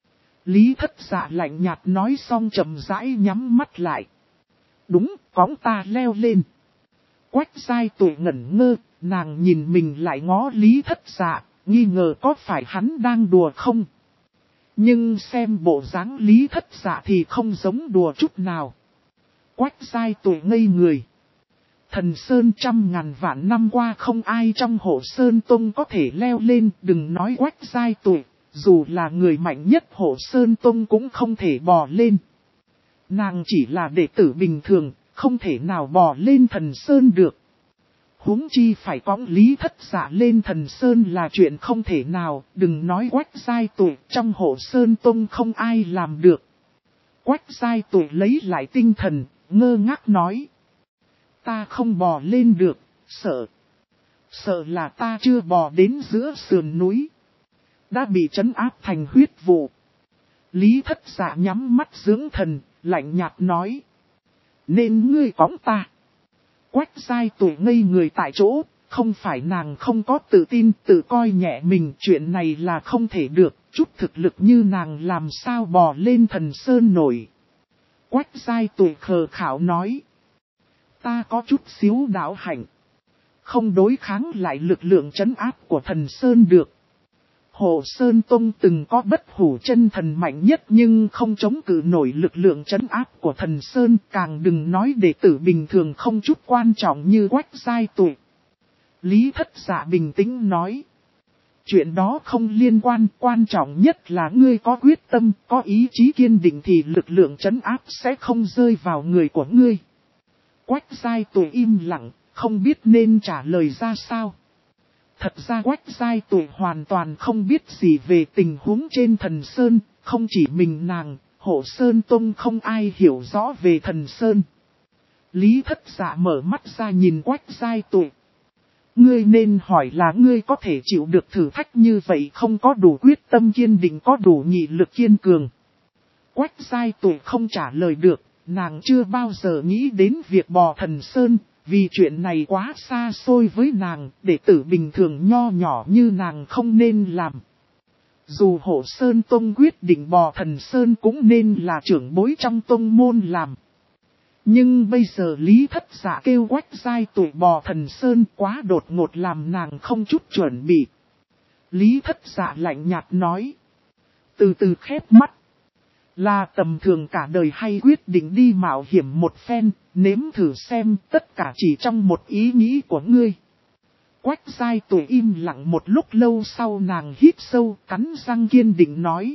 Lý Thất Dạ lạnh nhạt nói xong chậm rãi nhắm mắt lại. Đúng, cõng ta leo lên. Quách Giai Tuệ ngẩn ngơ, nàng nhìn mình lại ngó Lý Thất Dạ, nghi ngờ có phải hắn đang đùa không. Nhưng xem bộ dáng Lý Thất Dạ thì không giống đùa chút nào. Quách Giai Tuệ ngây người. Thần Sơn trăm ngàn vạn năm qua không ai trong Hộ Sơn Tông có thể leo lên, đừng nói Quách Giai Tuệ, dù là người mạnh nhất Hộ Sơn Tông cũng không thể bò lên. Nàng chỉ là đệ tử bình thường, không thể nào bò lên Thần Sơn được. Huống chi phải cõng Lý Thất Dạ lên Thần Sơn là chuyện không thể nào, đừng nói Quách Giai Tuệ, trong Hộ Sơn Tông không ai làm được. Quách Giai Tuệ lấy lại tinh thần, ngơ ngác nói. Ta không bò lên được, sợ. Sợ là ta chưa bò đến giữa sườn núi. Đã bị trấn áp thành huyết vụ. Lý Thất Dạ nhắm mắt dưỡng thần, lạnh nhạt nói. Nên ngươi cõng ta. Quách Giai Tuệ ngây người tại chỗ, không phải nàng không có tự tin, tự coi nhẹ mình, chuyện này là không thể được, chút thực lực như nàng làm sao bò lên Thần Sơn nổi. Quách Giai Tuệ khờ khảo nói. Ta có chút xíu đạo hạnh, không đối kháng lại lực lượng trấn áp của Thần Sơn được. Hộ Sơn Tông từng có bất hủ chân thần mạnh nhất nhưng không chống cự nổi lực lượng trấn áp của Thần Sơn, càng đừng nói đệ tử bình thường không chút quan trọng như Quách Giai Tuệ. Lý Thất Dạ bình tĩnh nói. Chuyện đó không liên quan, quan trọng nhất là ngươi có quyết tâm, có ý chí kiên định thì lực lượng trấn áp sẽ không rơi vào người của ngươi. Quách Giai Tuệ im lặng, không biết nên trả lời ra sao. Thật ra Quách Giai Tuệ hoàn toàn không biết gì về tình huống trên Thần Sơn, không chỉ mình nàng, Hộ Sơn Tông không ai hiểu rõ về Thần Sơn. Lý Thất Dạ mở mắt ra nhìn Quách Giai Tuệ. Ngươi nên hỏi là ngươi có thể chịu được thử thách như vậy, không có đủ quyết tâm kiên định, có đủ nghị lực kiên cường. Quách Giai Tuệ không trả lời được, nàng chưa bao giờ nghĩ đến việc bò Thần Sơn. Vì chuyện này quá xa xôi với nàng, đệ tử bình thường nho nhỏ như nàng không nên làm. Dù Hộ Sơn Tông quyết định bò Thần Sơn cũng nên là trưởng bối trong tông môn làm. Nhưng bây giờ Lý Thất Dạ kêu Quách Giai Tuệ bò Thần Sơn quá đột ngột làm nàng không chút chuẩn bị. Lý Thất Dạ lạnh nhạt nói. Từ từ khép mắt. Là tầm thường cả đời hay quyết định đi mạo hiểm một phen, nếm thử xem tất cả chỉ trong một ý nghĩ của ngươi. Quách Giai Tuệ im lặng một lúc lâu sau nàng hít sâu, cắn răng kiên định nói.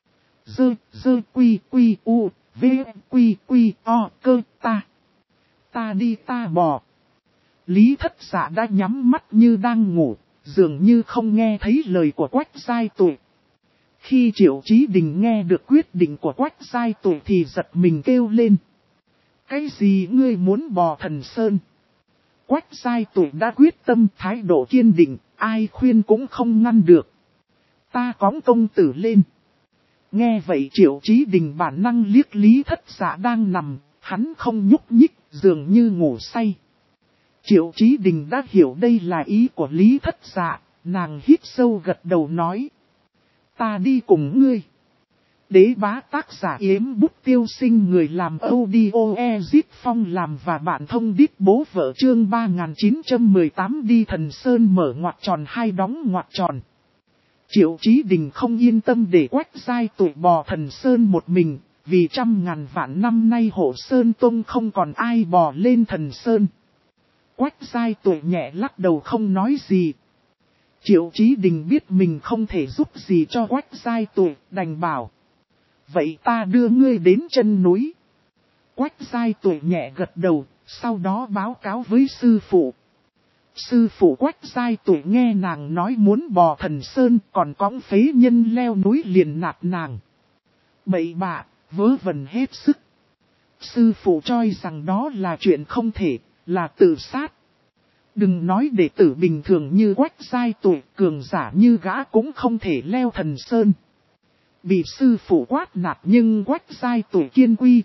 Dơ quy quy u, v quy quy o cơ ta. Ta đi ta bò. Lý Thất Dạ đã nhắm mắt như đang ngủ, dường như không nghe thấy lời của Quách Giai Tuệ. Khi Triệu Chí Đình nghe được quyết định của Quách Giai Tuệ thì giật mình kêu lên. Cái gì ngươi muốn bò Thần Sơn? Quách Giai Tuệ đã quyết tâm, thái độ kiên định, ai khuyên cũng không ngăn được. Ta cõng công tử lên. Nghe vậy Triệu Chí Đình bản năng liếc Lý Thất Dạ đang nằm, hắn không nhúc nhích, dường như ngủ say. Triệu Chí Đình đã hiểu đây là ý của Lý Thất Dạ, nàng hít sâu gật đầu nói. Ta đi cùng ngươi. Đế bá tác giả Yếm Bút Tiêu Sinh, người làm audio Ezit Phong làm và bạn thông đít bố vợ, chương 3918 đi Thần Sơn mở ngoặc tròn hai đóng ngoặc tròn. Triệu Chí Đình không yên tâm để Quách Giai Tụi bò Thần Sơn một mình, vì trăm ngàn vạn năm nay Hộ Sơn Tông không còn ai bò lên Thần Sơn. Quách Giai Tụi nhẹ lắc đầu không nói gì. Triệu Chí Đình biết mình không thể giúp gì cho Quách Giai Tụi, đành bảo: vậy ta đưa ngươi đến chân núi. Quách Giai Tụi nhẹ gật đầu, sau đó báo cáo với sư phụ. Sư phụ Quách Giai Tụi nghe nàng nói muốn bò Thần Sơn, còn cõng phế nhân leo núi liền nạt nàng. Bậy bạ, vớ vẩn hết sức. Sư phụ cho rằng đó là chuyện không thể, là tự sát. Đừng nói đệ tử bình thường như Quách Giai Tụi, cường giả như gã cũng không thể leo Thần Sơn. Bị sư phụ quát nạt nhưng Quách Giai Tụi kiên quy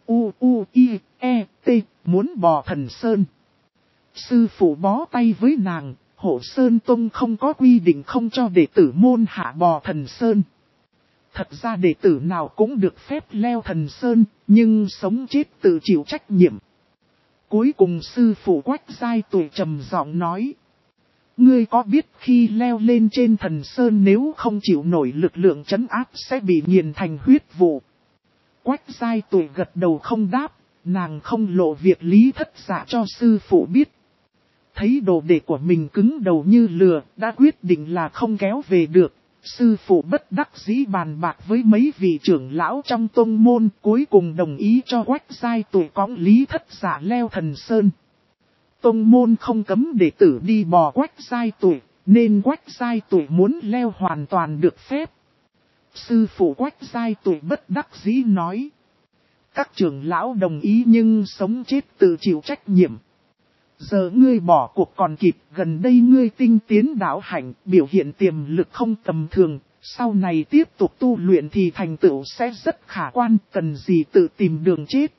t muốn bò Thần Sơn. Sư phụ bó tay với nàng, Hộ Sơn Tông không có quy định không cho đệ tử môn hạ bò Thần Sơn. Thật ra đệ tử nào cũng được phép leo Thần Sơn, nhưng sống chết tự chịu trách nhiệm. Cuối cùng sư phụ Quách Giai Tụi trầm giọng nói: ngươi có biết khi leo lên trên Thần Sơn nếu không chịu nổi lực lượng trấn áp sẽ bị nghiền thành huyết vụ? Quách Giai Tụi gật đầu không đáp, nàng không lộ việc lý thất giả cho sư phụ biết. Thấy đồ đệ của mình cứng đầu như lừa, đã quyết định là không kéo về được. Sư phụ bất đắc dĩ bàn bạc với mấy vị trưởng lão trong tông môn, cuối cùng đồng ý cho Quách Giai Tụi cõng lý thất giả leo Thần Sơn. Tông môn không cấm đệ tử đi bò Quách Giai Tụi, nên Quách Giai Tụi muốn leo hoàn toàn được phép. Sư phụ Quách Giai Tụi bất đắc dĩ nói: các trưởng lão đồng ý nhưng sống chết tự chịu trách nhiệm. Giờ ngươi bỏ cuộc còn kịp, gần đây ngươi tinh tiến đạo hạnh, biểu hiện tiềm lực không tầm thường, sau này tiếp tục tu luyện thì thành tựu sẽ rất khả quan, cần gì tự tìm đường chết.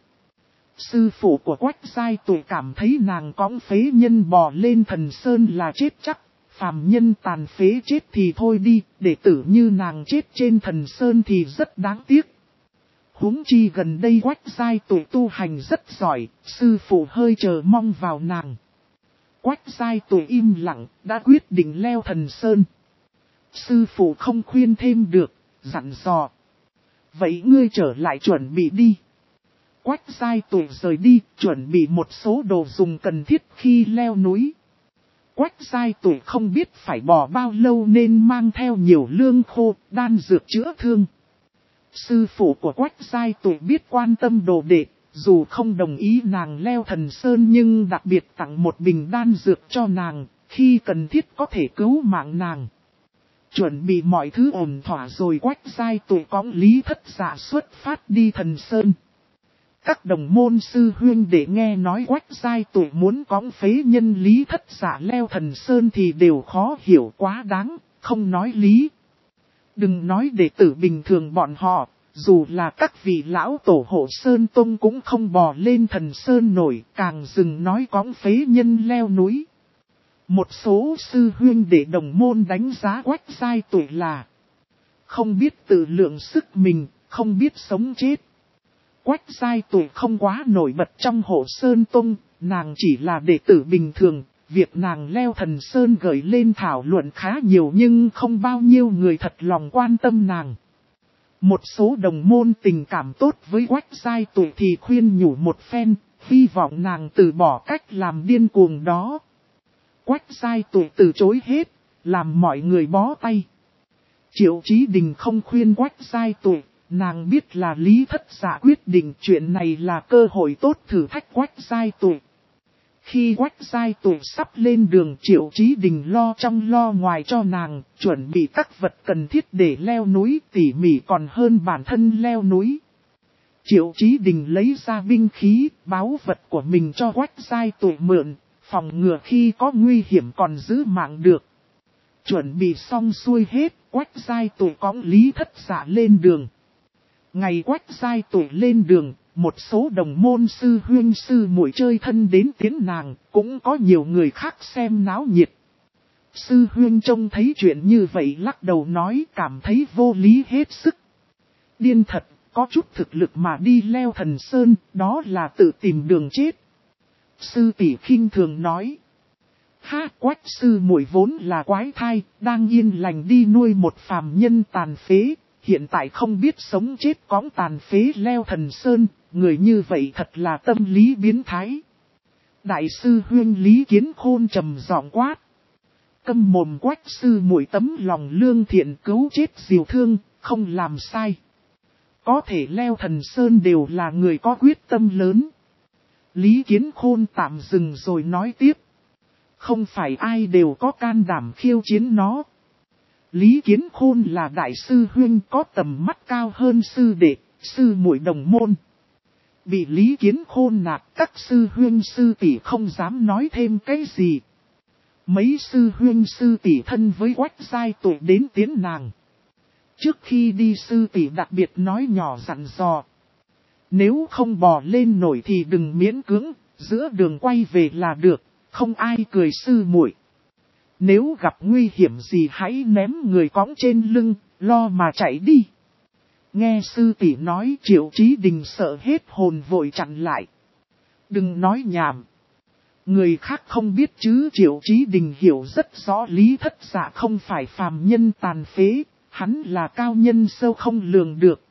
Sư phụ của Quách Giai Tụi cảm thấy nàng cõng phế nhân bò lên Thần Sơn là chết chắc, phàm nhân tàn phế chết thì thôi đi, đệ tử như nàng chết trên Thần Sơn thì rất đáng tiếc. Huống chi gần đây Quách Giai Tụi tu hành rất giỏi, sư phụ hơi chờ mong vào nàng. Quách Giai Tụi im lặng, đã quyết định leo Thần Sơn. Sư phụ không khuyên thêm được, dặn dò: vậy ngươi trở lại chuẩn bị đi. Quách Giai Tụi rời đi, chuẩn bị một số đồ dùng cần thiết khi leo núi. Quách Giai Tụi không biết phải bò bao lâu nên mang theo nhiều lương khô, đan dược chữa thương. Sư phụ của Quách Giai Tụi biết quan tâm đồ đệ, dù không đồng ý nàng leo Thần Sơn nhưng đặc biệt tặng một bình đan dược cho nàng, khi cần thiết có thể cứu mạng nàng. Chuẩn bị mọi thứ ổn thỏa rồi Quách Giai Tụi cõng lý thất giả xuất phát đi Thần Sơn. Các đồng môn sư huynh để nghe nói Quách Giai Tụi muốn cõng phế nhân lý thất giả leo Thần Sơn thì đều khó hiểu quá đáng, không nói lý. Đừng nói đệ tử bình thường bọn họ, dù là các vị lão tổ Hộ Sơn Tông cũng không bò lên Thần Sơn nổi, càng dừng nói cõng phế nhân leo núi. Một số sư huynh để đồng môn đánh giá Quách Giai Tụi là không biết tự lượng sức mình, không biết sống chết. Quách Giai Tụi không quá nổi bật trong Hộ Sơn Tông, nàng chỉ là đệ tử bình thường. Việc nàng leo Thần Sơn gợi lên thảo luận khá nhiều nhưng không bao nhiêu người thật lòng quan tâm nàng. Một số đồng môn tình cảm tốt với Quách Giai Tụi thì khuyên nhủ một phen, hy vọng nàng từ bỏ cách làm điên cuồng đó. Quách Giai Tụi từ chối hết, làm mọi người bó tay. Triệu Chí Đình không khuyên Quách Giai Tụi, nàng biết là lý thất giả quyết định chuyện này là cơ hội tốt thử thách Quách Giai Tụi. Khi Quách Giai Tụi sắp lên đường, Triệu Chí Đình lo trong lo ngoài cho nàng, chuẩn bị các vật cần thiết để leo núi tỉ mỉ còn hơn bản thân leo núi. Triệu Chí Đình lấy ra binh khí, báu vật của mình cho Quách Giai Tụi mượn, phòng ngừa khi có nguy hiểm còn giữ mạng được. Chuẩn bị xong xuôi hết, Quách Giai Tụi cõng lý thất giả lên đường. Ngày Quách Giai Tụi lên đường, một số đồng môn sư huynh sư muội chơi thân đến tiến nàng, cũng có nhiều người khác xem náo nhiệt. Sư huynh trông thấy chuyện như vậy lắc đầu nói cảm thấy vô lý hết sức. Điên thật, có chút thực lực mà đi leo thần sơn, đó là tự tìm đường chết. Sư tỷ khinh thường nói. Ha, Quách sư muội vốn là quái thai, đang yên lành đi nuôi một phàm nhân tàn phế, hiện tại không biết sống chết cõng tàn phế leo thần sơn, người như vậy thật là tâm lý biến thái. Đại sư huyên Lý Kiến Khôn trầm giọng quát. Câm mồm. Quách sư muội tấm lòng lương thiện cứu chết diều thương, không làm sai. Có thể leo thần sơn đều là người có quyết tâm lớn. Lý Kiến Khôn tạm dừng rồi nói tiếp. Không phải ai đều có can đảm khiêu chiến nó. Lý Kiến Khôn là đại sư huyên có tầm mắt cao hơn sư đệ, sư muội đồng môn. Bị Lý Kiến Khôn nạt, các sư huyên sư tỷ không dám nói thêm cái gì. Mấy sư huyên sư tỷ thân với Quách giai tội đến tiến nàng. Trước khi đi sư tỷ đặc biệt nói nhỏ dặn dò. Nếu không bò lên nổi thì đừng miễn cưỡng, giữa đường quay về là được, không ai cười sư muội. Nếu gặp nguy hiểm gì hãy ném người cõng trên lưng, lo mà chạy đi. Nghe sư tỷ nói Triệu Chí Đình sợ hết hồn vội chặn lại. Đừng nói nhảm. Người khác không biết chứ Triệu Chí Đình hiểu rất rõ Lý Thất Dạ không phải phàm nhân tàn phế, hắn là cao nhân sâu không lường được.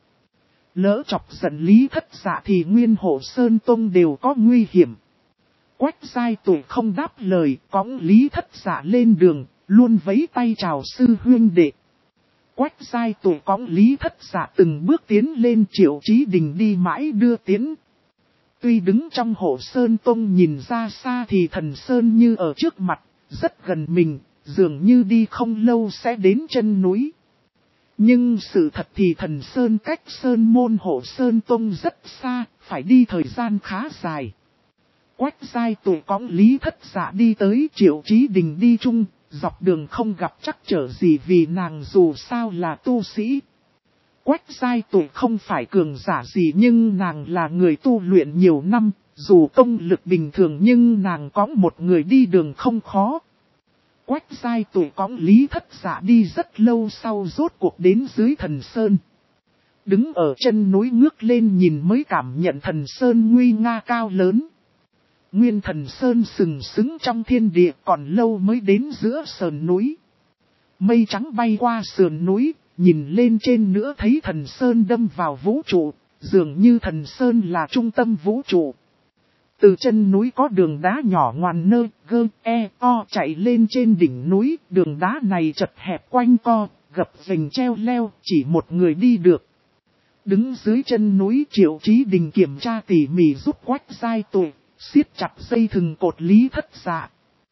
Lỡ chọc giận Lý Thất Dạ thì nguyên Hộ Sơn Tông đều có nguy hiểm. Quách giai tuổi không đáp lời, cõng Lý Thất Dạ lên đường, luôn vẫy tay chào sư huyên đệ. Quách giai tuổi cõng Lý Thất Dạ từng bước tiến lên Triệu Chí Đình đi mãi đưa tiến. Tuy đứng trong Hộ Sơn Tông nhìn ra xa thì thần Sơn như ở trước mặt, rất gần mình, dường như đi không lâu sẽ đến chân núi. Nhưng sự thật thì thần Sơn cách Sơn Môn Hộ Sơn Tông rất xa, phải đi thời gian khá dài. Quách giai tuổi cõng Lý Thất Dạ đi tới Triệu Chí Đình đi chung, dọc đường không gặp trắc trở gì vì nàng dù sao là tu sĩ. Quách giai tuổi không phải cường giả gì nhưng nàng là người tu luyện nhiều năm, dù công lực bình thường nhưng nàng cõng một người đi đường không khó. Quách giai tuổi cõng Lý Thất Dạ đi rất lâu sau rốt cuộc đến dưới thần sơn. Đứng ở chân núi ngước lên nhìn mới cảm nhận thần sơn nguy nga cao lớn. Nguyên thần sơn sừng sững trong thiên địa còn lâu mới đến giữa sườn núi. Mây trắng bay qua sườn núi, nhìn lên trên nữa thấy thần sơn đâm vào vũ trụ, dường như thần sơn là trung tâm vũ trụ. Từ chân núi có đường đá nhỏ ngoằn nơ, gơ, o chạy lên trên đỉnh núi, đường đá này chật hẹp quanh co, gập ghềnh treo leo, chỉ một người đi được. Đứng dưới chân núi Triệu Chí Đình kiểm tra tỉ mỉ giúp Quách giai tuổi, siết chặt dây thừng cột Lý Thất Dạ.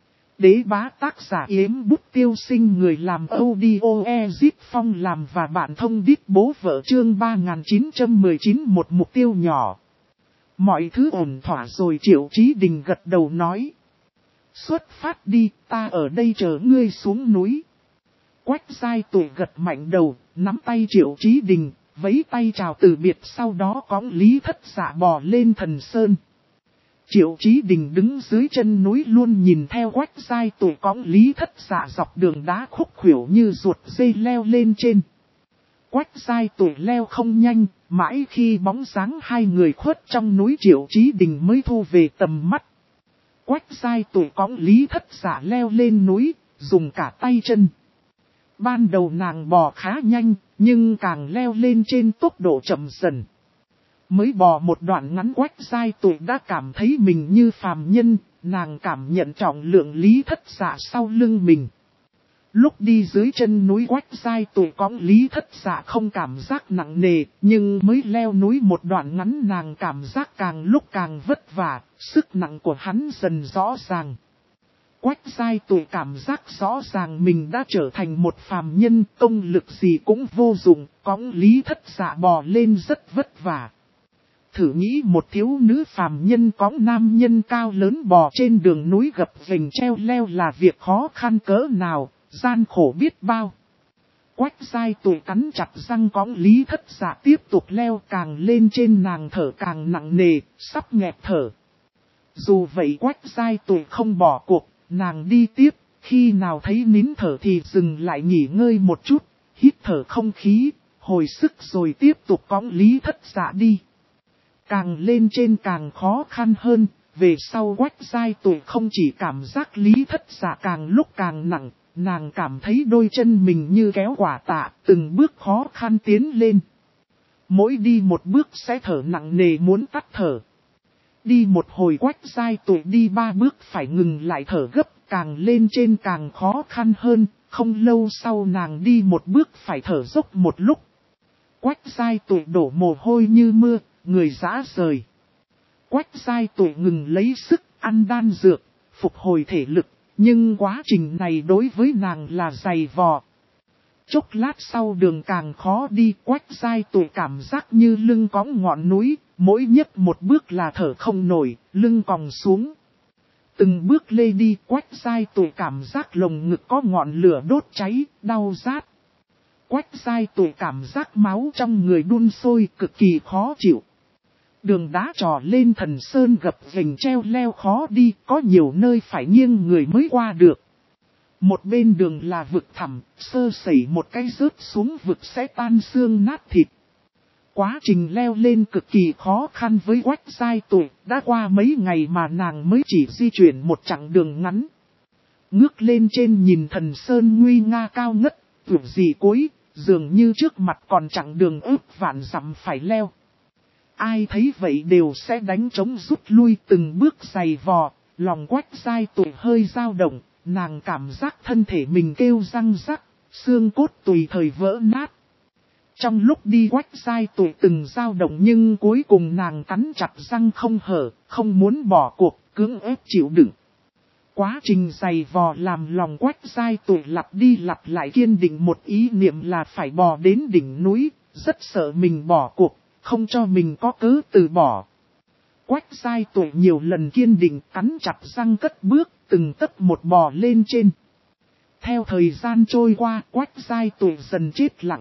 Đế bá tác giả Yếm Bút Tiêu Sinh, người làm audio Zip Phong làm và bạn thông điệp bố vợ chương 3919 một mục tiêu nhỏ. Mọi thứ ổn thỏa rồi Triệu Chí Đình gật đầu nói. Xuất phát đi, ta ở đây chờ ngươi xuống núi. Quách giai tuổi gật mạnh đầu, nắm tay Triệu Chí Đình, vẫy tay chào từ biệt sau đó cõng Lý Thất Dạ bò lên thần sơn. Triệu Chí Đình đứng dưới chân núi luôn nhìn theo Quách giai tuổi cõng Lý Thất Dạ dọc đường đá khúc khuỷu như ruột dây leo lên trên. Quách giai tuổi leo không nhanh, mãi khi bóng dáng hai người khuất trong núi Triệu Chí Đình mới thu về tầm mắt. Quách giai tuổi cõng Lý Thất Dạ leo lên núi, dùng cả tay chân. Ban đầu nàng bò khá nhanh, nhưng càng leo lên trên tốc độ chậm dần. Mới bò một đoạn ngắn Quách giai tuổi đã cảm thấy mình như phàm nhân, nàng cảm nhận trọng lượng Lý Thất Dạ sau lưng mình. Lúc đi dưới chân núi Quách giai tuổi cõng Lý Thất Dạ không cảm giác nặng nề, nhưng mới leo núi một đoạn ngắn nàng cảm giác càng lúc càng vất vả, sức nặng của hắn dần rõ ràng. Quách giai tuổi cảm giác rõ ràng mình đã trở thành một phàm nhân, công lực gì cũng vô dụng, cõng Lý Thất Dạ bò lên rất vất vả. Thử nghĩ một thiếu nữ phàm nhân cõng nam nhân cao lớn bò trên đường núi gập ghềnh treo leo là việc khó khăn cỡ nào, gian khổ biết bao. Quách giai tuổi cắn chặt răng cõng Lý Thất Dạ tiếp tục leo, càng lên trên nàng thở càng nặng nề, sắp nghẹt thở. Dù vậy Quách giai tuổi không bỏ cuộc, nàng đi tiếp, khi nào thấy nín thở thì dừng lại nghỉ ngơi một chút, hít thở không khí, hồi sức rồi tiếp tục cõng Lý Thất Dạ đi. Càng lên trên càng khó khăn hơn, về sau Quách Giai Tuệ không chỉ cảm giác Lý Thất Dạ càng lúc càng nặng, nàng cảm thấy đôi chân mình như kéo quả tạ, từng bước khó khăn tiến lên. Mỗi đi một bước sẽ thở nặng nề muốn tắt thở. Đi một hồi Quách Giai Tuệ đi 3 bước phải ngừng lại thở gấp, càng lên trên càng khó khăn hơn, không lâu sau nàng đi một bước phải thở dốc một lúc. Quách Giai Tuệ đổ mồ hôi như mưa, người rã rời. Quách Giai Tuệ ngừng lấy sức, ăn đan dược, phục hồi thể lực, nhưng quá trình này đối với nàng là dày vò. Chốc lát sau đường càng khó đi, Quách Giai Tuệ cảm giác như lưng cõng ngọn núi, mỗi nhấc một bước là thở không nổi, lưng còng xuống. Từng bước lê đi, Quách Giai Tuệ cảm giác lồng ngực có ngọn lửa đốt cháy, đau rát. Quách Giai Tuệ cảm giác máu trong người đun sôi, cực kỳ khó chịu. Đường đá trò lên Thần Sơn gập ghềnh treo leo khó đi, có nhiều nơi phải nghiêng người mới qua được. Một bên đường là vực thẳm, sơ sẩy một cái rớt xuống vực sẽ tan xương nát thịt. Quá trình leo lên cực kỳ khó khăn với Quách Giai Tuệ, đã qua mấy ngày mà nàng mới chỉ di chuyển một chặng đường ngắn. Ngước lên trên nhìn Thần Sơn nguy nga cao ngất, tưởng gì cuối, dường như trước mặt còn chặng đường ước vạn dặm phải leo. Ai thấy vậy đều sẽ đánh trống rút lui từng bước dày vò, lòng Quách Giai Tuệ hơi dao động, nàng cảm giác thân thể mình kêu răng rắc, xương cốt tùy thời vỡ nát. Trong lúc đi Quách Giai Tuệ từng dao động nhưng cuối cùng nàng cắn chặt răng không hở, không muốn bỏ cuộc, cưỡng ép chịu đựng. Quá trình dày vò làm lòng Quách Giai Tuệ lặp đi lặp lại kiên định một ý niệm là phải bò đến đỉnh núi, rất sợ mình bỏ cuộc, không cho mình có cớ từ bỏ. Quách Giai Tuệ nhiều lần kiên định cắn chặt răng cất bước, từng tấc một bò lên trên. Theo thời gian trôi qua, Quách Giai Tuệ dần chết lặng.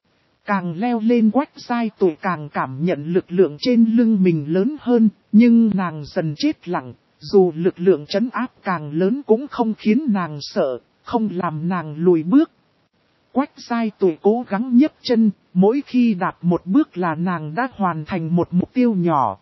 Càng leo lên Quách Giai Tuệ càng cảm nhận lực lượng trên lưng mình lớn hơn, nhưng nàng dần chết lặng, dù lực lượng trấn áp càng lớn cũng không khiến nàng sợ, không làm nàng lùi bước. Quách Giai Tuệ cố gắng nhấc chân, mỗi khi đạp một bước là nàng đã hoàn thành một mục tiêu nhỏ.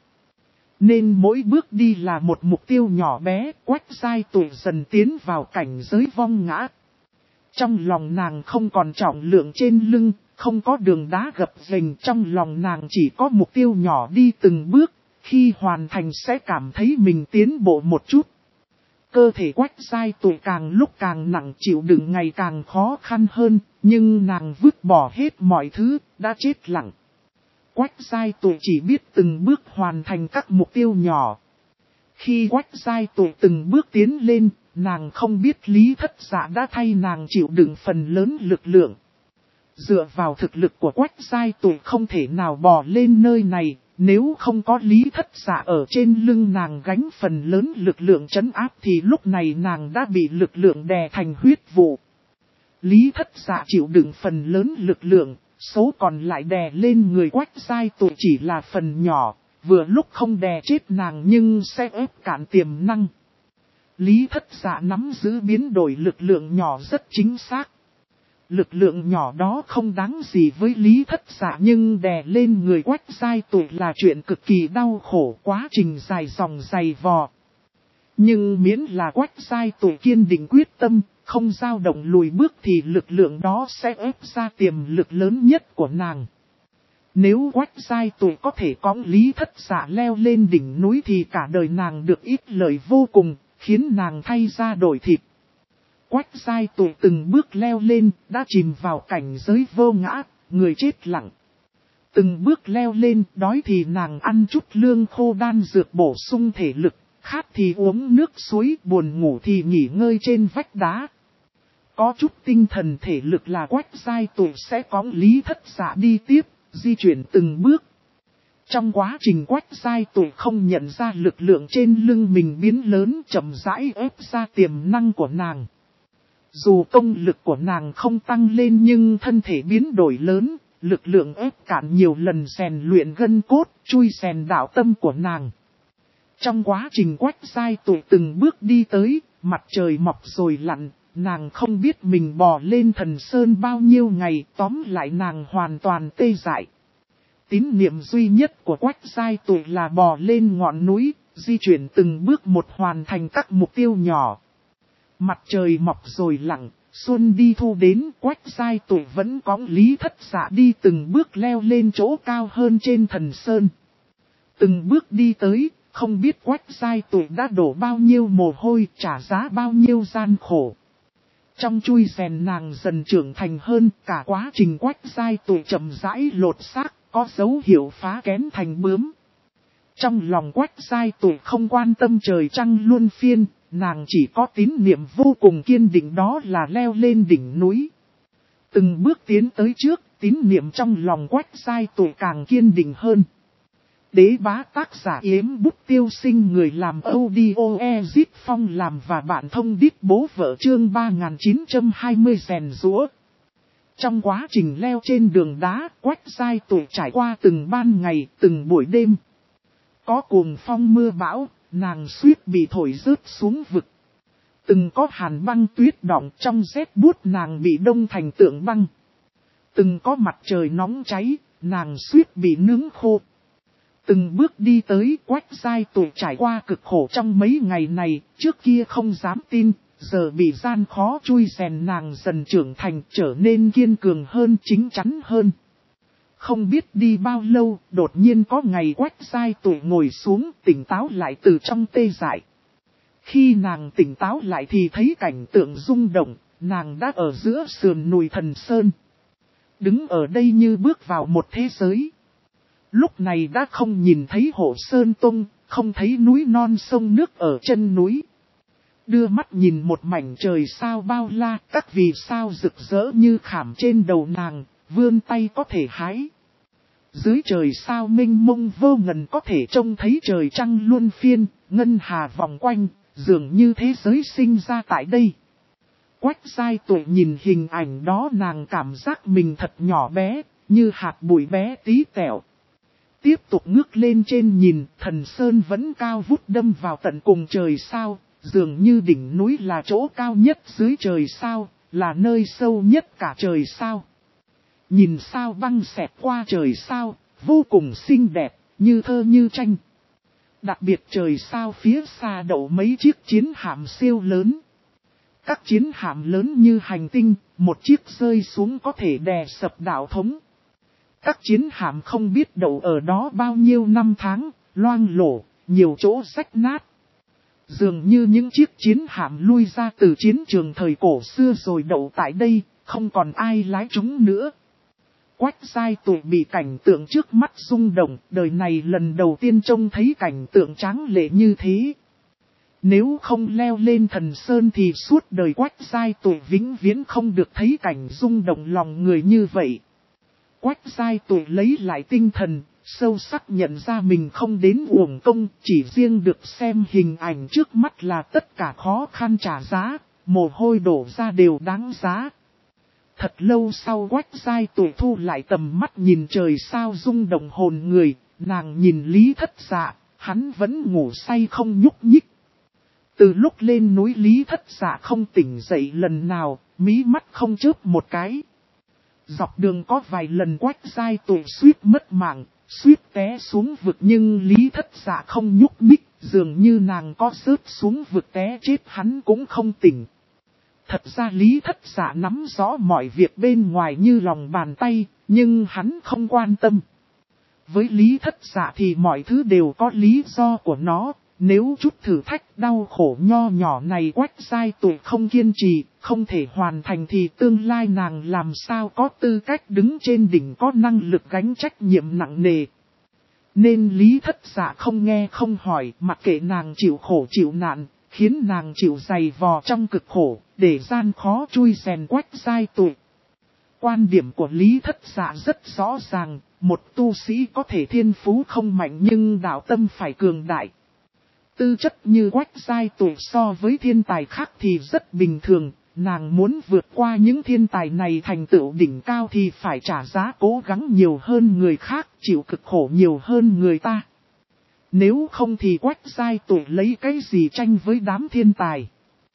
Nên mỗi bước đi là một mục tiêu nhỏ bé, Quách Giai Tuệ dần tiến vào cảnh giới vong ngã. Trong lòng nàng không còn trọng lượng trên lưng, không có đường đá gập ghềnh, trong lòng nàng chỉ có mục tiêu nhỏ đi từng bước, khi hoàn thành sẽ cảm thấy mình tiến bộ một chút. Cơ thể Quách Giai Tuệ càng lúc càng nặng, chịu đựng ngày càng khó khăn hơn, nhưng nàng vứt bỏ hết mọi thứ, đã chết lặng. Quách Giai Tuệ chỉ biết từng bước hoàn thành các mục tiêu nhỏ. Khi Quách Giai Tuệ từng bước tiến lên, nàng không biết Lý Thất Dạ đã thay nàng chịu đựng phần lớn lực lượng. Dựa vào thực lực của Quách Giai Tuệ không thể nào bò lên nơi này, nếu không có Lý Thất Dạ ở trên lưng nàng gánh phần lớn lực lượng trấn áp thì lúc này nàng đã bị lực lượng đè thành huyết vụ. Lý Thất Dạ chịu đựng phần lớn lực lượng, số còn lại đè lên người Quách Giai Tuệ chỉ là phần nhỏ, vừa lúc không đè chết nàng nhưng sẽ ép cạn tiềm năng. Lý Thất Dạ nắm giữ biến đổi lực lượng nhỏ rất chính xác. Lực lượng nhỏ đó không đáng gì với Lý Thất Dạ nhưng đè lên người Quách Giai Tuệ là chuyện cực kỳ đau khổ, quá trình dài dòng dày vò. Nhưng miễn là Quách Giai Tuệ kiên định quyết tâm, không dao động lùi bước thì lực lượng đó sẽ ép ra tiềm lực lớn nhất của nàng. Nếu Quách Giai Tuệ có thể cõng Lý Thất Dạ leo lên đỉnh núi thì cả đời nàng được ít lợi vô cùng, khiến nàng thay ra đổi thịt. Quách Giai Tuệ từng bước leo lên, đã chìm vào cảnh giới vô ngã, người chết lặng. Từng bước leo lên, đói thì nàng ăn chút lương khô đan dược bổ sung thể lực, khát thì uống nước suối, buồn ngủ thì nghỉ ngơi trên vách đá. Có chút tinh thần thể lực là Quách Giai Tuệ sẽ cõng Lý Thất Dạ đi tiếp, di chuyển từng bước. Trong quá trình Quách Giai Tuệ không nhận ra lực lượng trên lưng mình biến lớn, chậm rãi ép ra tiềm năng của nàng. Dù công lực của nàng không tăng lên nhưng thân thể biến đổi lớn, lực lượng ép cạn nhiều lần rèn luyện gân cốt, chui rèn đạo tâm của nàng. Trong quá trình Quách Giai Tuệ từng bước đi tới, mặt trời mọc rồi lặn, nàng không biết mình bò lên thần sơn bao nhiêu ngày, tóm lại nàng hoàn toàn tê dại. Tín niệm duy nhất của Quách Giai Tụi là bò lên ngọn núi, di chuyển từng bước một hoàn thành các mục tiêu nhỏ. Mặt trời mọc rồi lặng, xuân đi thu đến, Quách Giai Tụi vẫn cõng Lý Thất Dạ đi từng bước leo lên chỗ cao hơn trên thần sơn. Từng bước đi tới, không biết Quách Giai Tụi đã đổ bao nhiêu mồ hôi, trả giá bao nhiêu gian khổ. Trong chui rèn nàng dần trưởng thành hơn, cả quá trình Quách Giai Tụi chậm rãi lột xác, có dấu hiệu phá kén thành bướm. Trong lòng Quách Giai Tụi không quan tâm trời trăng luân phiên, nàng chỉ có tín niệm vô cùng kiên định, đó là leo lên đỉnh núi. Từng bước tiến tới trước, tín niệm trong lòng Quách Giai Tụi càng kiên định hơn. Đế bá tác giả Yếm Bút Tiêu Sinh, người làm audio Ezit Phong làm và bạn thông đít bố vợ, chương 3920 rèn rũa. Trong quá trình leo trên đường đá, Quách Giai Tụi trải qua từng ban ngày, từng buổi đêm. Có cuồng phong mưa bão, nàng suýt bị thổi rớt xuống vực. Từng có hàn băng tuyết đọng, trong rét buốt nàng bị đông thành tượng băng. Từng có mặt trời nóng cháy, nàng suýt bị nướng khô. Từng bước đi tới, Quách Giai Tụi trải qua cực khổ trong mấy ngày này, trước kia không dám tin, giờ bị gian khó chui rèn nàng dần trưởng thành, trở nên kiên cường hơn, chính chắn hơn. Không biết đi bao lâu, đột nhiên có ngày Quách Giai Tụi ngồi xuống, tỉnh táo lại từ trong tê dại. Khi nàng tỉnh táo lại thì thấy cảnh tượng rung động, nàng đã ở giữa sườn núi Thần Sơn. Đứng ở đây như bước vào một thế giới. Lúc này đã không nhìn thấy Hộ Sơn Tông, không thấy núi non sông nước ở chân núi. Đưa mắt nhìn một mảnh trời sao bao la, các vì sao rực rỡ như khảm trên đầu nàng, vươn tay có thể hái. Dưới trời sao mênh mông vô ngần có thể trông thấy trời trăng luân phiên, ngân hà vòng quanh, dường như thế giới sinh ra tại đây. Quách Giai Tụi nhìn hình ảnh đó, nàng cảm giác mình thật nhỏ bé, như hạt bụi bé tí tẹo. Tiếp tục ngước lên trên nhìn, thần sơn vẫn cao vút đâm vào tận cùng trời sao, dường như đỉnh núi là chỗ cao nhất dưới trời sao, là nơi sâu nhất cả trời sao. Nhìn sao băng xẹt qua trời sao, vô cùng xinh đẹp, như thơ như tranh. Đặc biệt trời sao phía xa đậu mấy chiếc chiến hạm siêu lớn. Các chiến hạm lớn như hành tinh, một chiếc rơi xuống có thể đè sập đảo thống. Các chiến hạm không biết đậu ở đó bao nhiêu năm tháng, loang lổ, nhiều chỗ rách nát. Dường như những chiếc chiến hạm lui ra từ chiến trường thời cổ xưa rồi đậu tại đây, không còn ai lái chúng nữa. Quách Giai Tụi bị cảnh tượng trước mắt rung động, đời này lần đầu tiên trông thấy cảnh tượng tráng lệ như thế. Nếu không leo lên thần sơn thì suốt đời Quách Giai Tụi vĩnh viễn không được thấy cảnh rung động lòng người như vậy. Quách Giai Tụi lấy lại tinh thần, sâu sắc nhận ra mình không đến uổng công, chỉ riêng được xem hình ảnh trước mắt là tất cả khó khăn trả giá, mồ hôi đổ ra đều đáng giá. Thật lâu sau Quách Giai Tụi thu lại tầm mắt nhìn trời sao rung động hồn người, nàng nhìn Lý Thất Dạ, hắn vẫn ngủ say không nhúc nhích. Từ lúc lên núi Lý Thất Dạ không tỉnh dậy lần nào, mí mắt không chớp một cái. Dọc đường có vài lần Quách Giai Tụi suýt mất mạng, suýt té xuống vực nhưng Lý Thất Dạ không nhúc nhích, dường như nàng có rớt xuống vực té chết hắn cũng không tỉnh. Thật ra Lý Thất Dạ nắm rõ mọi việc bên ngoài như lòng bàn tay, nhưng hắn không quan tâm. Với Lý Thất Dạ thì mọi thứ đều có lý do của nó, nếu chút thử thách đau khổ nho nhỏ này Quách Giai Tụi không kiên trì, không thể hoàn thành thì tương lai nàng làm sao có tư cách đứng trên đỉnh có năng lực gánh trách nhiệm nặng nề. Nên Lý Thất Dạ không nghe không hỏi, mặc kệ nàng chịu khổ chịu nạn, khiến nàng chịu dày vò trong cực khổ, để gian khó chui rèn Quách Giai Tụi. Quan điểm của Lý Thất Dạ rất rõ ràng, một tu sĩ có thể thiên phú không mạnh nhưng đạo tâm phải cường đại. Tư chất như Quách Giai Tụi so với thiên tài khác thì rất bình thường, nàng muốn vượt qua những thiên tài này thành tựu đỉnh cao thì phải trả giá cố gắng nhiều hơn người khác, chịu cực khổ nhiều hơn người ta. Nếu không thì Quách Giai Tụi lấy cái gì tranh với đám thiên tài.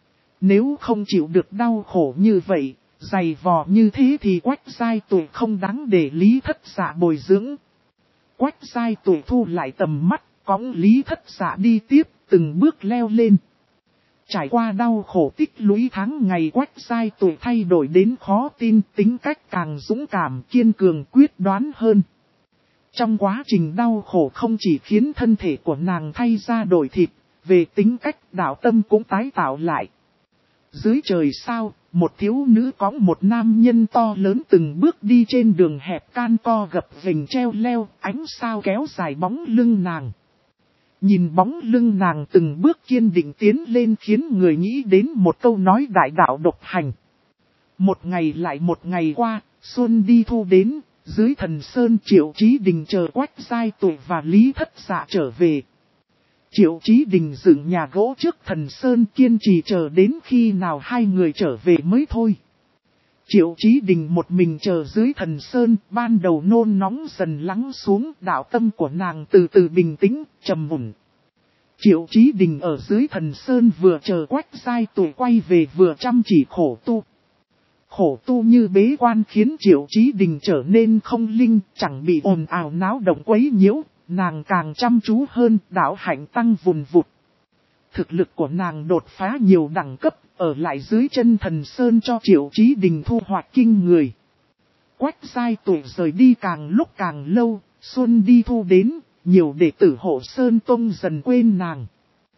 Nếu không chịu được đau khổ như vậy, dày vò như thế thì Quách Giai Tuệ không đáng để Lý Thất Dạ bồi dưỡng. Quách Giai Tuệ thu lại tầm mắt, cõng Lý Thất Dạ đi tiếp, từng bước leo lên. Trải qua đau khổ tích lũy tháng ngày, Quách Giai Tuệ thay đổi đến khó tin, tính cách càng dũng cảm, kiên cường, quyết đoán hơn. Trong quá trình đau khổ không chỉ khiến thân thể của nàng thay ra đổi thịt, về tính cách đạo tâm cũng tái tạo lại. Dưới trời sao, một thiếu nữ cõng một nam nhân to lớn từng bước đi trên đường hẹp can co gập ghềnh treo leo, ánh sao kéo dài bóng lưng nàng. Nhìn bóng lưng nàng từng bước kiên định tiến lên khiến người nghĩ đến một câu nói đại đạo độc hành. Một ngày lại một ngày qua, xuân đi thu đến, dưới Thần Sơn Triệu Chí Đình chờ Quách Giai Tuệ và Lý Thất Dạ trở về. Triệu Chí Đình dựng nhà gỗ trước Thần Sơn kiên trì chờ đến khi nào hai người trở về mới thôi. Triệu Chí Đình một mình chờ dưới Thần Sơn, ban đầu nôn nóng dần lắng xuống, đạo tâm của nàng từ từ bình tĩnh, trầm ổn. Triệu Chí Đình ở dưới Thần Sơn vừa chờ Quách Giai Tuệ quay về vừa chăm chỉ khổ tu. Khổ tu như bế quan khiến Triệu Chí Đình trở nên không linh, chẳng bị ồn ào náo động quấy nhiễu, nàng càng chăm chú hơn, đạo hạnh tăng vùn vụt. Thực lực của nàng đột phá nhiều đẳng cấp, ở lại dưới chân Thần Sơn cho Triệu Chí Đình thu hoạch kinh người. Quách Giai Tuệ rời đi càng lúc càng lâu, xuân đi thu đến, nhiều đệ tử Hộ Sơn Tông dần quên nàng.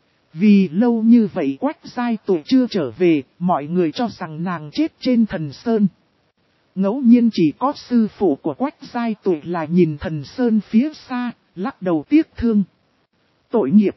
Vì lâu như vậy Quách Giai Tuệ chưa trở về, mọi người cho rằng nàng chết trên Thần Sơn. Ngẫu nhiên chỉ có sư phụ của Quách Giai Tuệ là nhìn Thần Sơn phía xa, lắc đầu tiếc thương. Tội nghiệp.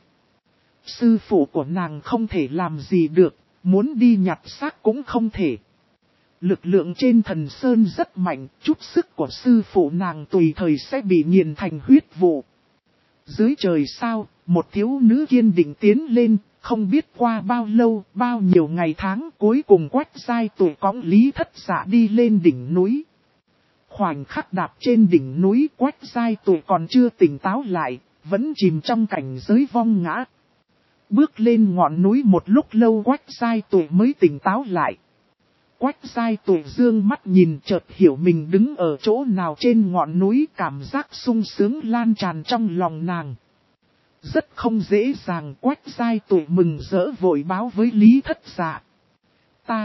Sư phụ của nàng không thể làm gì được, muốn đi nhặt xác cũng không thể. Lực lượng trên Thần Sơn rất mạnh, chút sức của sư phụ nàng tùy thời sẽ bị nghiền thành huyết vụ. Dưới trời sao, một thiếu nữ kiên định tiến lên, không biết qua bao lâu, bao nhiêu ngày tháng, cuối cùng Quách Giai Tuệ cõng Lý Thất Dạ đi lên đỉnh núi. Khoảnh khắc đạp trên đỉnh núi, Quách Giai Tuệ còn chưa tỉnh táo lại, vẫn chìm trong cảnh giới vong ngã. Bước lên ngọn núi một lúc lâu Quách Giai Tuệ mới tỉnh táo lại. Quách Giai Tuệ dương mắt nhìn chợt hiểu mình đứng ở chỗ nào trên ngọn núi, cảm giác sung sướng lan tràn trong lòng nàng. Rất không dễ dàng, Quách Giai Tuệ mừng rỡ vội báo với Lý Thất Dạ. Ta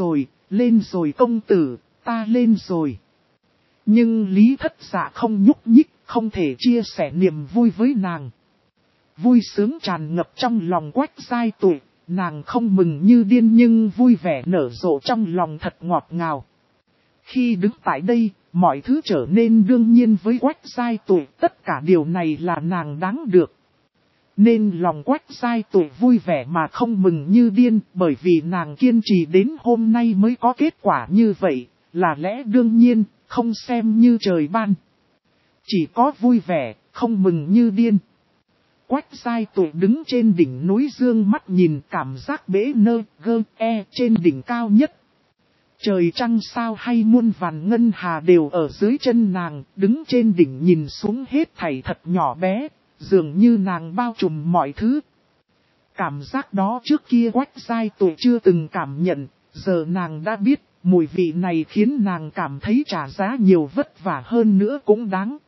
lên rồi công tử, ta lên rồi. Nhưng Lý Thất Dạ không nhúc nhích, không thể chia sẻ niềm vui với nàng. Vui sướng tràn ngập trong lòng Quách Giai Tuệ, nàng không mừng như điên nhưng vui vẻ nở rộ trong lòng thật ngọt ngào. Khi đứng tại đây, mọi thứ trở nên đương nhiên với Quách Giai Tuệ, tất cả điều này là nàng đáng được. Nên lòng Quách Giai Tuệ vui vẻ mà không mừng như điên, bởi vì nàng kiên trì đến hôm nay mới có kết quả như vậy, là lẽ đương nhiên, không xem như trời ban. Chỉ có vui vẻ, không mừng như điên. Quách Giai Tuệ đứng trên đỉnh núi dương mắt nhìn, cảm giác bế nơ gơ e trên đỉnh cao nhất. Trời trăng sao hay muôn vàn ngân hà đều ở dưới chân nàng, đứng trên đỉnh nhìn xuống hết thảy thật nhỏ bé, dường như nàng bao trùm mọi thứ. Cảm giác đó trước kia Quách Giai Tuệ chưa từng cảm nhận, giờ nàng đã biết, mùi vị này khiến nàng cảm thấy trả giá nhiều vất vả hơn nữa cũng đáng.